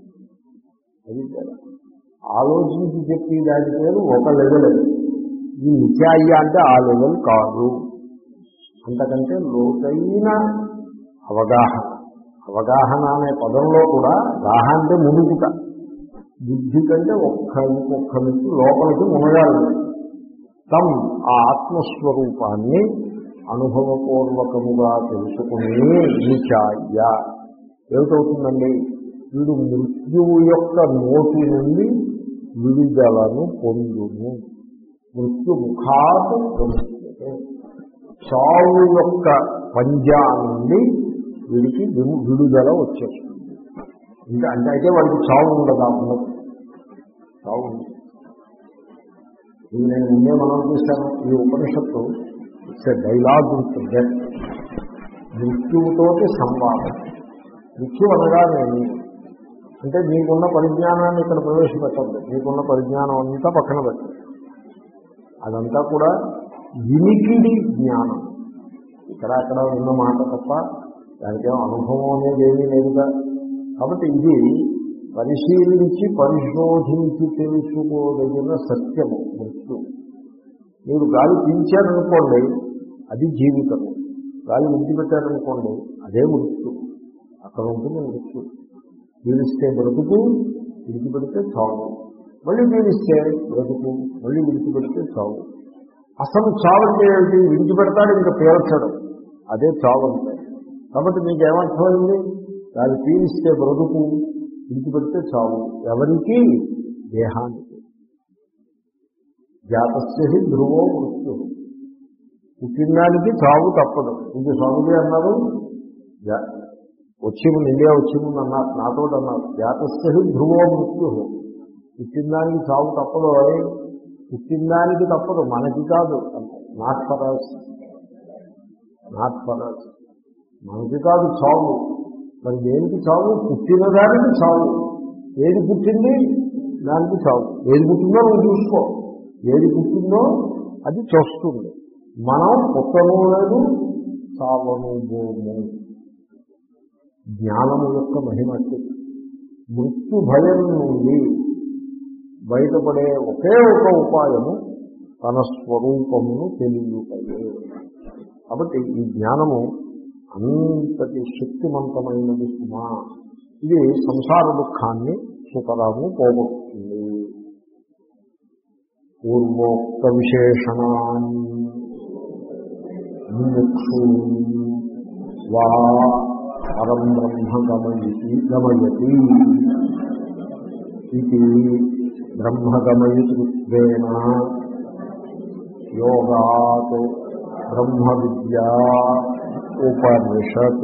అది తేడా. ఆలోచించి చెప్పి దాని పేరు ఒక లెవెల్. ఈ నిత్యాయ్య అంటే ఆ లెవెల్ కాదు, అంతకంటే లోతైన అవగాహన. అవగాహన అనే పదంలో కూడా గాహ అంటే మునుగుట, బుద్ధి కంటే ఒక్క ఒక్క నుంచి లోపలికి మునగాలి. తమ్ ఆ ఆత్మస్వరూపాన్ని అనుభవపూర్వకముగా తెలుసుకుని నిచాయ్య ఏమిటవుతుందండి? వీడు మృత్యువు యొక్క నోటి నుండి విడుదలను పొందును. మృత్యు ముఖాత్ పొందుతుంది. చావు యొక్క పంజా నుండి వీడికి విడుదల వచ్చేస్తుంది. ఇంకా అంటే అయితే వాడికి చావు ఉండదా? ఉండదు. చావు ఉండదు. ఇది నేను ముందే మనం చూశాను. ఈ ఉపనిషత్తు ఇట్స్ ఎ డైలాగ్ ఉంటుంది. మృత్యువుతోటి సంవాదం. మృత్యు అనగానేమి అంటే మీకున్న పరిజ్ఞానాన్ని ఇక్కడ ప్రవేశపెట్టండి. మీకున్న పరిజ్ఞానం అంతా పక్కన పెట్టండి. అదంతా కూడా వినికిడి జ్ఞానం. ఇక్కడ అక్కడ ఉన్న మాట తప్ప దానికేమో అనుభవం అనేది ఏమీ లేదుగా. కాబట్టి ఇది పరిశీలించి పరిశోధించి తెలుసుకోదగిన సత్యము మృత్యు. మీరు గాలి పీల్చారనుకోండి, అది జీవితము. గాలి విడిచిపెట్టారనుకోండి, అదే మృత్యు. అక్కడ ఉంటుంది మృత్యు. పీలిస్తే బ్రతుకు, విడిచిపెడితే చావు. మళ్ళీ పీలిస్తే బ్రతుకు, మళ్ళీ విడిచిపెడితే చావు. అసలు చావు అంటే ఏమిటి? విడిచిపెడతాడు, ఇంకా పీల్చడు, అదే చావు అంటే. కాబట్టి మీకు ఏమర్థమైంది? దాన్ని పీలిస్తే బ్రతుకు, విడిచిపెడితే చావు. ఎవరికి? దేహానికి. జాతస్య హి ధ్రువో మృత్యు. పుట్టినానికి చావు తప్పదు. ఇంక స్వామిజీ అన్నారు, వచ్చి ముందు ఇండియా వచ్చి ముందు అన్నారు, నాతో అన్నారు, జాతస్య హి ధ్రువో మృత్యు. పుట్టిందానికి చావు తప్పదు. అని పుట్టిందానికి తప్పదు, మనకి కాదు. Not for us, not for us. మనకి కాదు చావు. మరి దేనికి చావు? పుట్టిన దానికి చావు. ఏది పుట్టింది దానికి చావు. ఏది పుట్టిందో నువ్వు చూసుకో. ఏది పుట్టిందో అది చూస్తుంది. మనం పుట్టను లేదు, చావను బోము. జ్ఞానము యొక్క మహిమకి మృత్యు భయం నుండి బయటపడే ఒకే ఒక ఉపాయము తన స్వరూపమును తెలియటయే. కాబట్టి ఈ జ్ఞానము అంతటి శక్తివంతమైనది సుమా. ఇది సంసార దుఃఖాన్ని సుతరాము పోగొట్టుతుంది. పూర్వోక్త విశేషణాన్ని ముముక్షు వా పరం బ్రహ్మ గమయతి గమయతి ఇది బ్రహ్మగమయతృత్వేన యోగాత్ బ్రహ్మ విద్యా ఉపనిషత్.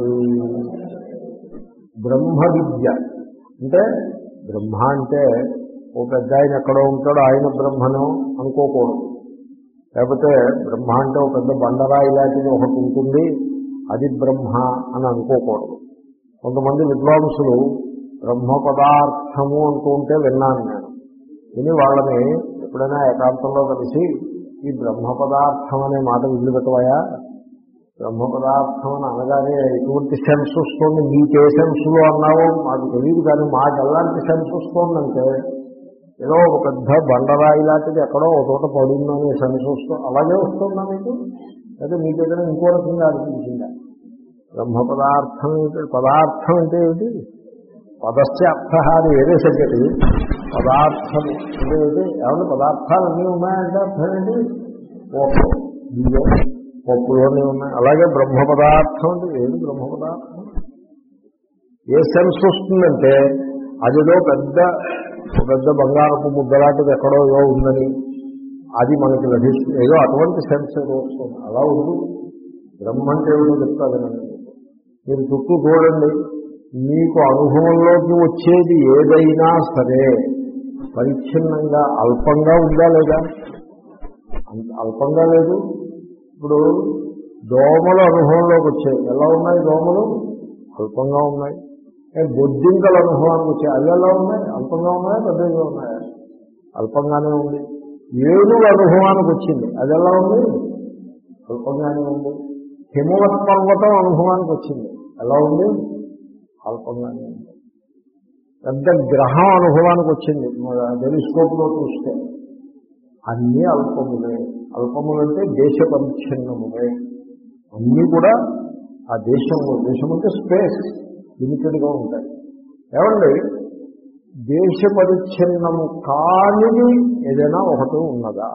బ్రహ్మ విద్య అంటే బ్రహ్మ అంటే ఓ పెద్ద ఆయన ఎక్కడో ఉంటాడో ఆయన బ్రహ్మను అనుకోకూడదు. లేకపోతే బ్రహ్మ అంటే ఒక పెద్ద బండరా ఇలాంటిది ఒకటి ఉంటుంది, అది బ్రహ్మ అని అనుకోకూడదు. కొంతమంది విద్వాంసులు బ్రహ్మ పదార్థము అంటూ ఉంటే విన్నాను నేను. విని వాళ్ళని ఎప్పుడైనా ఏకాంతంలో కలిసి ఈ బ్రహ్మ పదార్థం అనే మాట వదిలిపెట్టవయా, బ్రహ్మ పదార్థం అని అనగానే ఎటువంటి సెన్స్ వస్తుంది, నీకే సెన్స్లో అన్నావో మాకు తెలియదు, కానీ మాకు ఎలాంటి సెన్స్ వస్తుందంటే ఏదో ఒక పెద్ద బండరాయి లాంటిది ఎక్కడో ఒక చోట పడుందనే సెన్స్ వస్తుంది. అలాగే వస్తుందా మీకు? అయితే మీకు ఏదైనా ఇంకో రకంగా అనిపించిందా? బ్రహ్మ పదార్థం పదార్థం అంటే ఏమిటి? పదస్య అర్థ అని వేరే సంగతి. పదార్థం అంటే ఏమిటి? ఏమన్నా పదార్థాలు అన్నీ ఉన్నాయంటే అర్థం ఏంటి? పప్పు, బియ్యం, పప్పులోనే ఉన్నాయి. అలాగే బ్రహ్మ పదార్థం అంటే ఏది? బ్రహ్మ పదార్థం ఏ సెన్స్ వస్తుందంటే అదిలో పెద్ద పెద్ద బంగారపు ముద్దలాంటిది ఎక్కడో ఏదో ఉందని అది మనకి లభిస్తుంది, ఏదో అటువంటి సెన్స్ ఏదో వస్తుంది. అలా ఉంది. బ్రహ్మ అంటే ఏదో చెప్తాదనండి. మీరు చుట్టూ చూడండి, మీకు అనుభవంలోకి వచ్చేది ఏదైనా సరే పరిచ్ఛిన్నంగా అల్పంగా ఉందా లేదా? అల్పంగా లేదు. ఇప్పుడు దోమలు అనుభవంలోకి వచ్చాయి, ఎలా ఉన్నాయి దోమలు? అల్పంగా ఉన్నాయి. బొద్దింకల అనుభవానికి వచ్చాయి, అవి ఎలా ఉన్నాయి? అల్పంగా ఉన్నాయా పెద్దగా ఉన్నాయా? అల్పంగానే ఉంది. ఏనుగు అనుభవానికి వచ్చింది, అది ఎలా ఉంది? అల్పంగానే ఉంది. హిమవత్ పర్వతం అనుభవానికి వచ్చింది, ఎలా ఉంది? అల్పంగానే ఉంది. పెద్ద గ్రహం అనుభవానికి వచ్చింది, టెలిస్కోప్లో చూస్తే, అన్నీ అల్పములే. అల్పములంటే దేశ పరిచ్ఛిన్నములే. అన్నీ కూడా ఆ దేశంలో, దేశం అంటే స్పేస్, లిమిటెడ్గా ఉంటాయి. ఏమండి, దేశ పరిచ్ఛిన్నము కానిది ఏదైనా ఒకటి ఉన్నదా?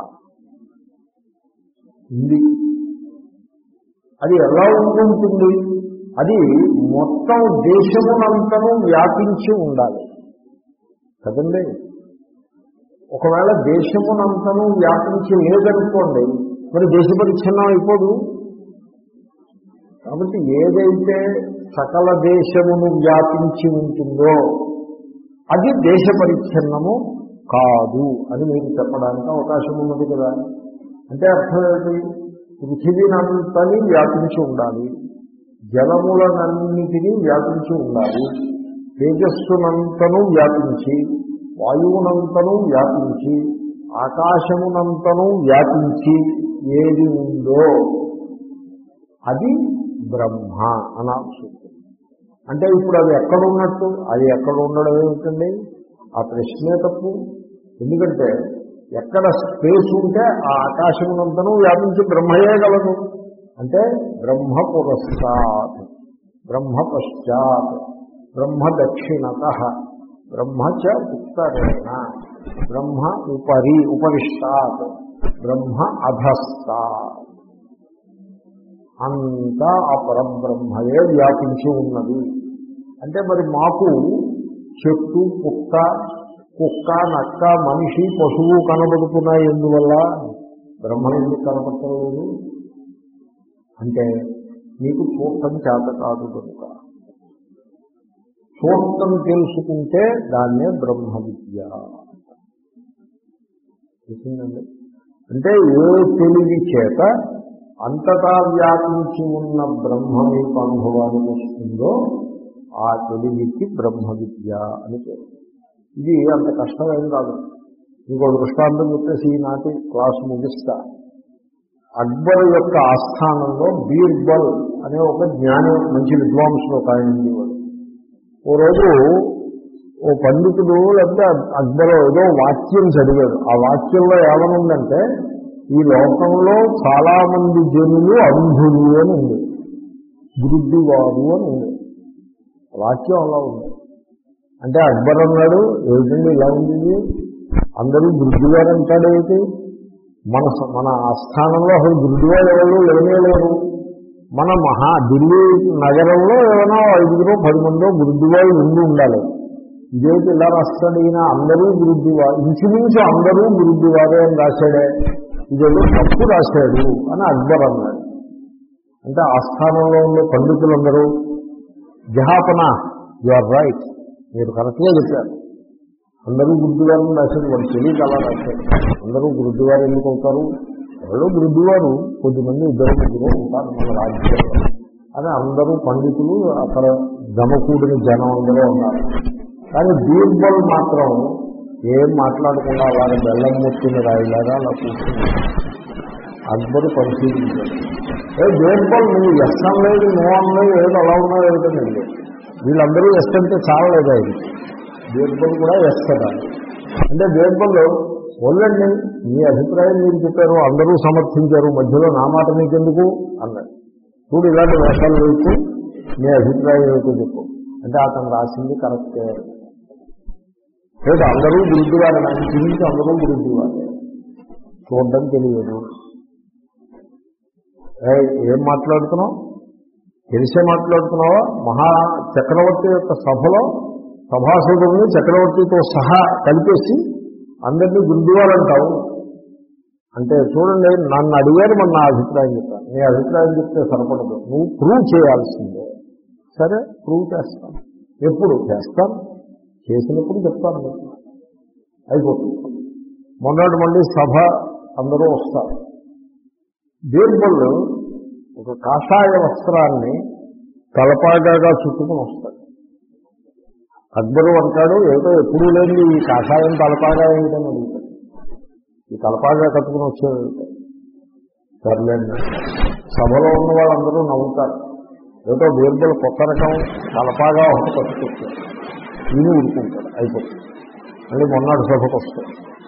ఉంది. అది ఎలా ఉంటుంది? అది మొత్తం దేశమునంతను వ్యాపించి ఉండాలి కదండి. ఒకవేళ దేశమునంతను వ్యాపించి లేదనుకోండి, మరి దేశ పరిచ్ఛిన్నం అయిపోదు. కాబట్టి ఏదైతే సకల దేశమును వ్యాపించి ఉంటుందో అది దేశ పరిచ్ఛిన్నము కాదు అని మీరు చెప్పడానికి అవకాశం ఉన్నది కదా. అంటే అర్థం ఏంటి? పృథివీనంతని వ్యాపించి ఉండాలి, జలములనన్నిటినీ వ్యాపించి ఉండాలి, తేజస్సునంతను వ్యాపించి, వాయువునంతను వ్యాపించి, ఆకాశమునంతను వ్యాపించి ఏది ఉందో అది బ్రహ్మ అనాల్సి. అంటే ఇప్పుడు అది ఎక్కడ ఉన్నట్టు? అది ఎక్కడ ఉండడం ఏమిటండి? ఆ ప్రశ్నే తప్పు. ఎందుకంటే ఎక్కడ స్పేస్ ఉంటే ఆ ఆకాశమునంతను వ్యాపించి బ్రహ్మయే గలదు. అంటే బ్రహ్మ పురస్సాత్, బ్రహ్మ పశ్చాత్, బ్రహ్మ దక్షిణత, బ్రహ్మ చ ఉత్తరేణ, బ్రహ్మ ఉపరి ఉపరిష్టాత్, బ్రహ్మ అధస్తాత్. అంతా ఆ పరబ్రహ్మయే వ్యాపించి ఉన్నది. అంటే మరి మాకు చెట్టు, కుక్క, కుక్క, నక్క, మనిషి, పశువు కనబడుతున్నాయి. ఎందువల్ల? బ్రహ్మ ఎందుకు కనబడలేదు అంటే మీకు చూడటం చేత కాదు కనుక. చూడటం తెలుసుకుంటే దాన్నే బ్రహ్మ విద్య. తెలిసిందండి. అంటే ఏ తెలివి చేత అంతటా వ్యాపించి ఉన్న బ్రహ్మ మీకు అనుభవానికి వస్తుందో ఆ తెలివికి బ్రహ్మ విద్య అని పేరు. ఇది అంత కష్టమేం కాదు. ఇంకో దృష్టాంతం చెప్పేసి ఈనాటి క్లాసు ముగిస్తా. అక్బర్ యొక్క ఆస్థానంలో బీర్బల్ అనే ఒక జ్ఞాని, మంచి విద్వాంసులు ఒక ఆయన ఉండేవాడు. ఓ రోజు ఓ పండితుడు లేకపోతే అక్బర్ ఏదో వాక్యం చదివాడు. ఆ వాక్యంలో ఏమనుందంటే, ఈ లోకంలో చాలా మంది జనులు అంధులు అని ఉంది, గురుద్దివారు అని ఉంది. వాక్యం అలా ఉంది. అంటే అక్బర్ అన్నాడు, ఏమిటండి ఇలా ఉంది, అందరూ గురుద్దివారు అంటాడేమిటి? మన మన ఆస్థానంలో అసలు గురుద్దివారు ఎవరు లేనే లేరు. మన మహా ఢిల్లీ నగరంలో ఏమైనా ఐదుగురు పది మందో గురుద్దివారు ఉండి ఉండాలి. ఇదేమిటి ఇలా రాస్తాడు ఈయన, అందరూ గురుద్దివారు, ఇంచుమించు అందరూ గురుద్దివారే అని రాశాడే, ఇదేదో తప్పు రాశాడు అని అక్బర్ అన్నాడు. అంటే ఆస్థానంలో ఉండే పండితులందరూ, జహాపన యు ఆర్ రైట్, మీరు కరెక్ట్గా చెప్పారు, అందరూ గురుద్దివారిని రాశారు, వాళ్ళు తెలియక అలా రాశారు. అందరూ గురుద్దివారు ఎందుకు అవుతారు? ఎవరో గురుద్దివారు కొద్దిమంది ఇద్దరు ముగ్గురు ఉంటారు మన రాజ్యంలో అని అందరూ పండితులు అక్కడ జమకూడిన జనం అందరూ ఉన్నారు. కానీ బీర్బల్ మాత్రం ఏం మాట్లాడకుండా అలాగే బెల్లం ముట్టిన రాయిలాగా అలా కూర్చుంది. అక్బరు పరిశీలించాడు. ఏ బీర్బల్ నువ్వు ఎస్ అనలేదు, నో అనలేదు, ఏదో అలా ఉన్నావు ఏమిటండి, వీళ్ళందరూ ఎస్ అంటే చాలలేదా? ఇది బీర్బల్ కూడా ఎస్ కదా. అంటే బీర్బల్ వల్లండి, మీ అభిప్రాయం మీరు చెప్పారు, అందరూ సమర్థించారు, మధ్యలో నా మాట మీకెందుకు అన్నాడు. చూడు ఇలాంటి వేషాలు వేస్తూ మీ అభిప్రాయం ఏమిటో చెప్పు అంటే అతను రాసింది కరెక్టే. లేదు అందరూ గురుద్దివారు, నాకు గురించి అందరూ గురుద్దివారు, చూడడం తెలియదు. ఏం మాట్లాడుతున్నావు? తెలిసే మాట్లాడుతున్నావా? మహా చక్రవర్తి యొక్క సభలో సభాసదుల్ని చక్రవర్తితో సహా కలిపేసి అందరినీ గురుదేవాలంటావు అంటే చూడండి, నన్ను అడిగారు మరి నా అభిప్రాయం చెప్తాను. నీ అభిప్రాయం చెప్తే సరిపడదు, నువ్వు ప్రూవ్ చేయాల్సిందే. సరే ప్రూవ్ చేస్తాను. ఎప్పుడు చేస్తాను? చేసినప్పుడు చెప్తాను మీకు. అయిపోతుంది. మొన్నటి మళ్ళీ సభ అందరూ వస్తారు. బీర్బల్ ఒక కాషాయ వస్త్రాన్ని తలపాగాగా చుట్టుకుని వస్తాడు. అక్బరు అంటాడు, ఏదో ఎప్పుడూ లేని ఈ కాషాయం తలపాగా ఏమిటని అడుగుతాడు. ఈ తలపాగా కట్టుకుని వచ్చేది సర్లేండి. సభలో ఉన్న వాళ్ళందరూ నవ్వుతారు. ఏదో బీర్బల్ కొత్త రకం తలపాగా ఒకటి కట్టుకొచ్చాడు. ఈయన ఊరుకుంటాడు. అయిపోతుంది. మళ్ళీ మొన్నటి సభకు వస్తాడు.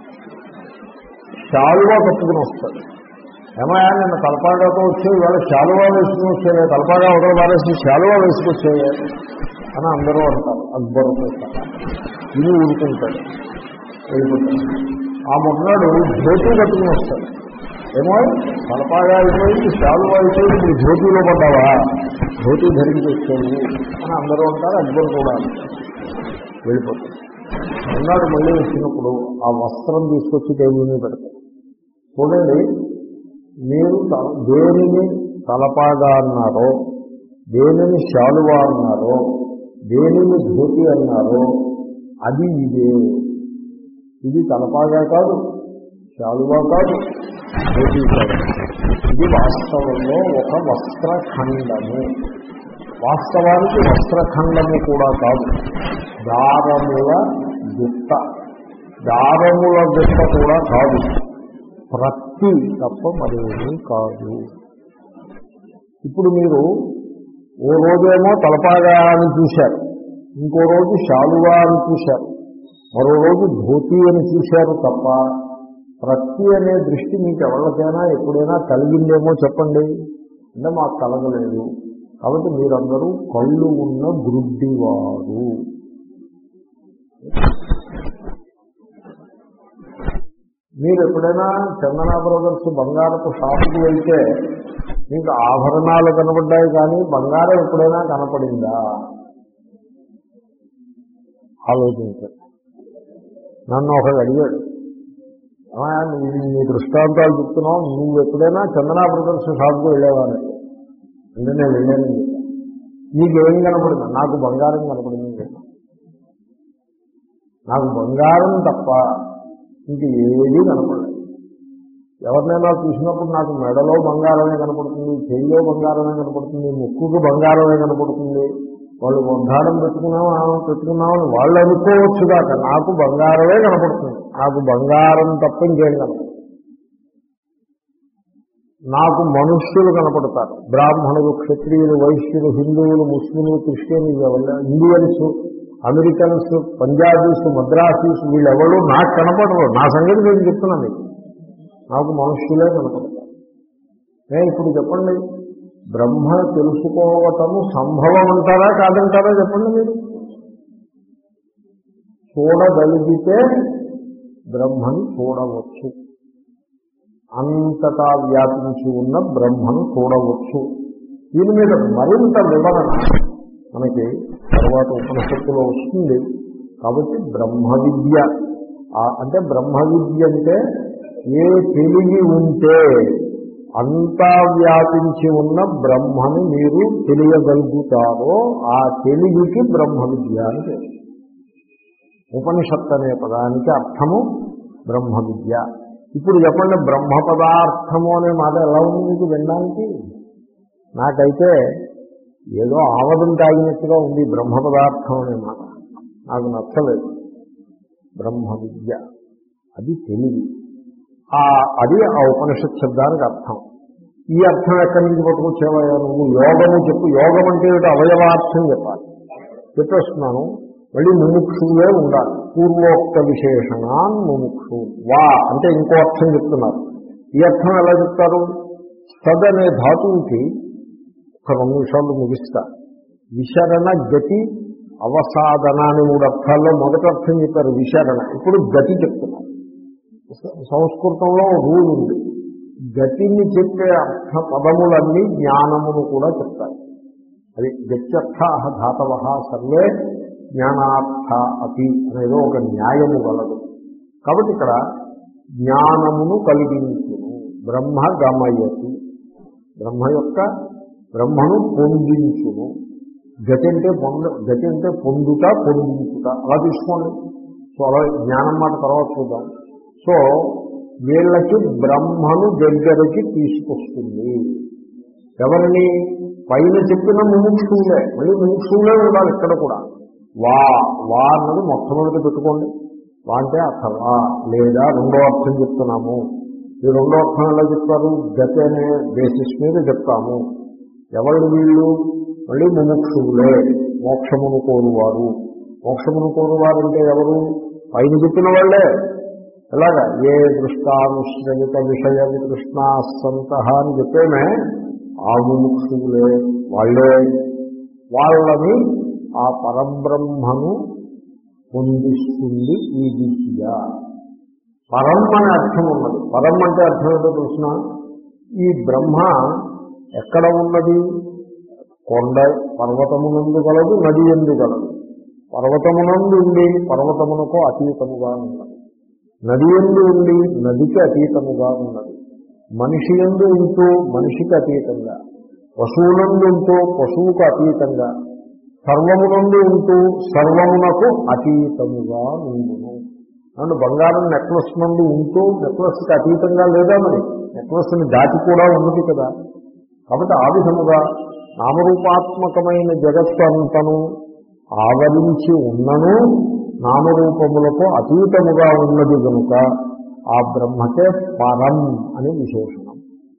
శాలువా కట్టుకుని వస్తాడు. ఏమయ్యా నిన్న తలపాగాతో వచ్చే ఇవాళ శాలువా వేసుకుని వచ్చేవే, తలపాగా ఒకరు పారేసి శాలువా వేసుకొచ్చేవే అని అందరూ అంటారు. అక్బర్ ఇది ఊరుకుంటాడు. వెళ్ళిపోతాడు. ఆ మొన్నాడు జ్యోతి కట్టుకుని వస్తాడు. ఏమో తలపాగా అయిపోయింది, శాలువా అయిపోయింది, ఇప్పుడు జ్యోతిలో పడ్డావా, జ్యోతి ధరించి వచ్చావు అని అందరూ అంటారు. అక్బర్ కూడా అంటారు. వెళ్ళిపోతాడు. మొన్నాడు మళ్ళీ వచ్చినప్పుడు ఆ వస్త్రం తీసుకొచ్చి దేవుని పెడతాడు. చూడండి, మీరు దేనిని తలపాగా అన్నారో, దేనిని శాలువా అన్నారో, దేనిని ధోతి అన్నారో అది ఇదే. ఇది తలపాగా కాదు, శాలువా కాదు, ధోతి కాదు. ఇది వాస్తవంలో ఒక వస్త్రఖండము. వాస్తవానికి వస్త్రఖండము కూడా కాదు, దారముల గుట్ట. దారముల గుట్ట కూడా కాదు, ప్రతి తప్ప మరేమీ కాదు. ఇప్పుడు మీరు ఓ రోజేమో తలపాగా అని చూశారు, ఇంకో రోజు శాలువా అని చూశారు, మరో రోజు ధోతి అని చూశారు తప్ప ప్రతి అనే దృష్టి మీకు ఎవరికైనా ఎప్పుడైనా కలిగిందేమో చెప్పండి. అంటే మాకు కలగలేదు. కాబట్టి మీరందరూ కళ్ళు ఉన్న గ్రుడ్డివారు. మీరు ఎప్పుడైనా చందనా బ్రదర్స్ బంగారపు షాపుకి వెళ్తే మీకు ఆభరణాలు కనపడ్డాయి కానీ బంగారం ఎప్పుడైనా కనపడిందా? ఆలోచించండి. నన్ను ఒకడు అడిగాడు, నీ దృష్టాంతాలు చెప్తున్నావు, నువ్వు ఎప్పుడైనా చందనా బ్రదర్స్ షాపుకి వెళ్ళేవాడు అంటే నేను వెళ్ళానని చెప్పాను. నీకేం కనపడిందా? నాకు బంగారం కనపడిందని చెప్పాను. నాకు బంగారం తప్ప ఇంక ఏదీ కనపడలేదు. ఎవరినైనా చూసినప్పుడు నాకు మెడలో బంగారమే కనపడుతుంది, చెయ్యిలో బంగారమే కనపడుతుంది, ముక్కుకు బంగారమే కనపడుతుంది. వాళ్ళు బంగారం పెట్టుకున్నామా పెట్టుకున్నామని వాళ్ళు అనుకోవచ్చు కాక నాకు బంగారమే కనపడుతుంది. నాకు బంగారం తప్ప ఇంకేం కనపడుతుంది. నాకు మనుష్యులు కనపడతారు. బ్రాహ్మణులు, క్షత్రియులు, వైశ్యులు, హిందువులు, ముస్లింలు, క్రిస్టియన్లు, ఇండియన్స్, అమెరికన్స్, పంజాబీస్, మద్రాసీస్ వీళ్ళెవరు నాకు కనపడరు. నా సంగతి నేను చెప్తున్నా మీకు. నాకు మనుష్యులే కనపడతారు. నేను ఇప్పుడు చెప్పండి, బ్రహ్మ తెలుసుకోవటము సంభవం అంటారా కాదంటారా చెప్పండి. మీరు చూడగలిగితే బ్రహ్మను చూడవచ్చు, అంతటా వ్యాపించి ఉన్న బ్రహ్మను చూడవచ్చు. దీని మీద మరింత వివరణ మనకి తర్వాత ఉపనిషత్తులో వస్తుంది. కాబట్టి బ్రహ్మ విద్య అంటే బ్రహ్మ విద్య అంటే ఏ తెలివి ఉంటే అంతా వ్యాపించి ఉన్న బ్రహ్మను మీరు తెలియగలుగుతారో ఆ తెలివికి బ్రహ్మ విద్య అంటే ఉపనిషత్తు అనే పదానికి అర్థము బ్రహ్మ విద్య. ఇప్పుడు చెప్పండి, బ్రహ్మ పదార్థము అనే మాట ఎలా ఉంది మీకు వినడానికి? నాకైతే ఏదో ఆవదం తాగినట్టుగా ఉంది బ్రహ్మ పదార్థం అనే మాట. నాకు నచ్చలేదు. బ్రహ్మ విద్య అది తెలివి. అది ఆ ఉపనిషత్ శబ్దానికి అర్థం. ఈ అర్థం ఎక్కడి నుంచి పట్టుకొచ్చేవా నువ్వు? యోగము చెప్పు. యోగం అంటే ఏమిటో అవయవార్థం చెప్పాలి. చెప్పేస్తున్నాను. మళ్ళీ ముముక్షువే ఉండాలి. పూర్వోక్త విశేషణాన్ ముముక్షు వా అంటే ఇంకో అర్థం చెప్తున్నారు. ఈ అర్థం ఎలా చెప్తారు? సద్ అనే ధాతువుకి ఒక రెండు నిమిషాలు ముగిస్తా. విశరణ, గతి, అవసాదన అని మూడు అర్థాల్లో మొదటి అర్థం చెప్పారు విశరణ. ఇప్పుడు గతి చెప్తున్నారు. సంస్కృతంలో రూల్ ఉంది, గతిని చెప్పే అర్థ పదములన్నీ జ్ఞానమును కూడా చెప్తారు. అది గత్యర్థా ధాతవ సర్వే జ్ఞానార్థ అపి అనేదో ఒక న్యాయము గలదు. కాబట్టి ఇక్కడ జ్ఞానమును కలిగించును. బ్రహ్మ గమయతి, బ్రహ్మ యొక్క బ్రహ్మను పొందించును. గతి అంటే పొంద గతి అంటే పొందుట పొందించుట అలా తీసుకోండి. సో అలా జ్ఞానం మాట తర్వాత చూద్దాం. సో వీళ్ళకి బ్రహ్మను దగ్గరికి తీసుకొస్తుంది. ఎవరిని? పైన చెప్పిన ముముక్షువులే. మళ్ళీ ముముక్షువులే ఉండాలి ఇక్కడ కూడా. వా వా అన్నది మొట్టమొదటి పెట్టుకోండి. వా అంటే అథవా లేదా రెండో అర్థం చెప్తున్నాము. ఈ రెండో అర్థం ఎలా చెప్తారు? గతి అనే బేసిస్ మీద చెప్తాము. ఎవరు వీళ్ళు? మళ్ళీ ముముక్షువులే, మోక్షమును కోరువారు. మోక్షమును కోరువారు అంటే ఎవరు? పైన చెప్పిన వాళ్ళే. ఎలాగా? ఏ దృష్టానుశ్రమిత విషయ వితృష్ణా సంత అని చెప్పేమే ఆ ముముక్షువులే వాళ్ళే. వాళ్ళని ఆ పరబ్రహ్మను పొందిస్తుంది ఈ విద్య. పరం అనే అర్థం ఉన్నది. పరం అంటే అర్థం ఏంటో తెలుసిన? ఈ బ్రహ్మ ఎక్కడ ఉన్నది? కొండ పర్వతమునందు గలదు, నది ఎందు గలదు. పర్వతమునందు ఉండి పర్వతమునకు అతీతముగా ఉన్నది. నది ఎందు ఉండి నదికి అతీతముగా ఉన్నది. మనిషి ఎందు ఉంటూ మనిషికి అతీతంగా, పశువునందు ఉంటూ పశువుకు అతీతంగా, సర్వమునందు ఉంటూ సర్వమునకు అతీతముగా ఉండును. అండ్ బంగారం నెక్లెస్ నుండి ఉంటూ నెక్లెస్కి అతీతంగా లేదా? మరి నెక్లెస్ని దాటి కూడా ఉన్నది కదా. కాబట్టి ఆ విధముగా నామరూపాత్మకమైన జగత్తు అంతను ఆవరించి ఉన్నను నామరూపములకు అతీతముగా ఉన్నది కనుక ఆ బ్రహ్మకే పరం అని విశేషణం.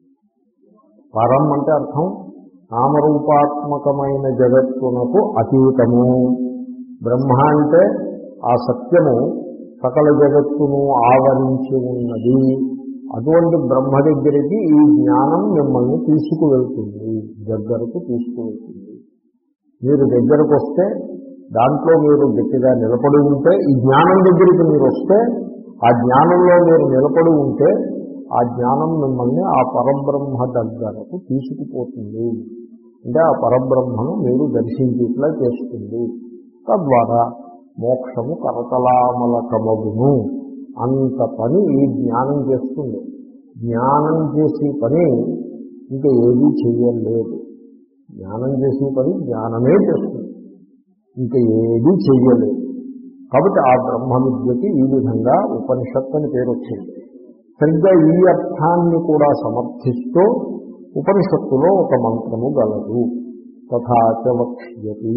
పరం అంటే అర్థం నామరూపాత్మకమైన జగత్తునకు అతీతము. బ్రహ్మ అంటే ఆ సత్యము సకల జగత్తును ఆవరించి ఉన్నది. అటువంటి బ్రహ్మ దగ్గరికి ఈ జ్ఞానం మిమ్మల్ని తీసుకువెళ్తుంది, దగ్గరకు తీసుకువెళ్తుంది. మీరు దగ్గరకు వస్తే, దాంట్లో మీరు గట్టిగా నిలబడి ఉంటే, ఈ జ్ఞానం దగ్గరికి మీరు వస్తే, ఆ జ్ఞానంలో మీరు నిలబడి ఉంటే ఆ జ్ఞానం మిమ్మల్ని ఆ పరబ్రహ్మ దగ్గరకు తీసుకుపోతుంది. అంటే ఆ పరబ్రహ్మను మీరు దర్శించేట్లా చేస్తుంది. తద్వారా మోక్షము కరతలామలకమగును. అంత పని ఈ జ్ఞానం చేస్తుంది. జ్ఞానం చేసే పని ఇంకా ఏదీ చెయ్యలేదు. జ్ఞానం చేసే పని జ్ఞానమే చేస్తుంది, ఇంకా ఏదీ చెయ్యలేదు. కాబట్టి ఆ బ్రహ్మ విద్యకి ఈ విధంగా ఉపనిషత్తు అని పేరు వచ్చింది. సరిగ్గా ఈ అర్థాన్ని కూడా సమర్థిస్తూ ఉపనిషత్తులో ఒక మంత్రము గలదు. తథాచ వక్ష్యతి.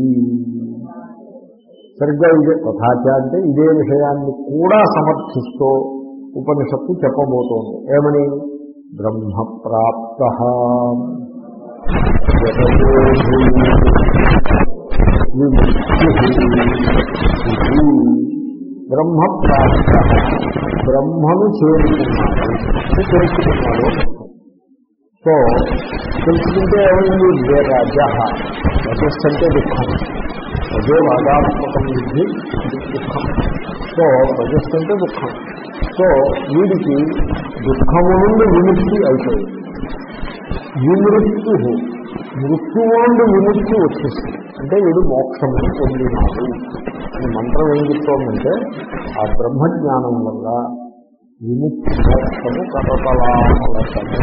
సరిగ్గా ఇదే తథాచ అంటే ఇదే విషయాన్ని కూడా సమర్థిస్తూ ఉపనిషత్తు చెప్పబోతోంది. ఏమని? బ్రహ్మ ప్రాప్త బ్రహ్మ ప్రాప్త, బ్రహ్మను చేరుకున్నాడు, తెలుసుకున్నాడు. సో తెలుసుకుంటే ఏమైంది? రజ, రజస్ అంటే దుఃఖం. రజో రాగాత్మకం విద్ధి దుఃఖం. సో రజస్ అంటే దుఃఖం. సో వీడికి దుఃఖము నుండి విముక్తి అయిపోయింది. విమృత్యు, మృత్యువు నుండి విముక్తి వచ్చేసింది. అంటే వీడు మోక్షమును పొందినాడు అని మంత్రం ఏం చెప్తోందంటే ఆ బ్రహ్మజ్ఞానం వల్ల విముక్తి మోక్షము కరతలామలకము.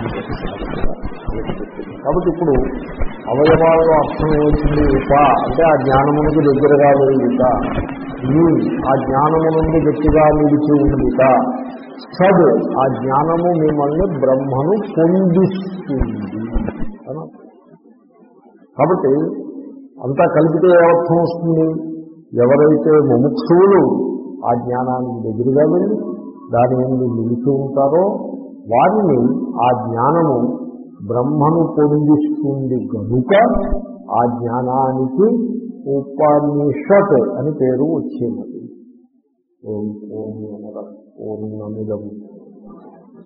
కాబట్టి ఇప్పుడు అవయవాలలో అర్థం ఏమవుతుంది? ఉప అంటే ఆ జ్ఞానమునికి దగ్గరగా వెళ్ళుట, నీ ఆ జ్ఞానము నుండి గట్టిగా నిలిచి ఉండుట, సద్ ఆ జ్ఞానము మిమ్మల్ని బ్రహ్మను పొందిస్తుంది. కాబట్టి అంతా కలిపితే ఏమర్థం వస్తుంది? ఎవరైతే ముముక్షువులు ఆ జ్ఞానానికి దగ్గరగా వెళ్ళి దాని నుండి నిలిచి ఉంటారో వారిని ఆ జ్ఞానము బ్రహ్మను పొందిస్తుంది కనుక ఆ జ్ఞానానికి ఉపనిషత్ అని పేరు వచ్చినది. ఓం ఓం పూర్ణమిదం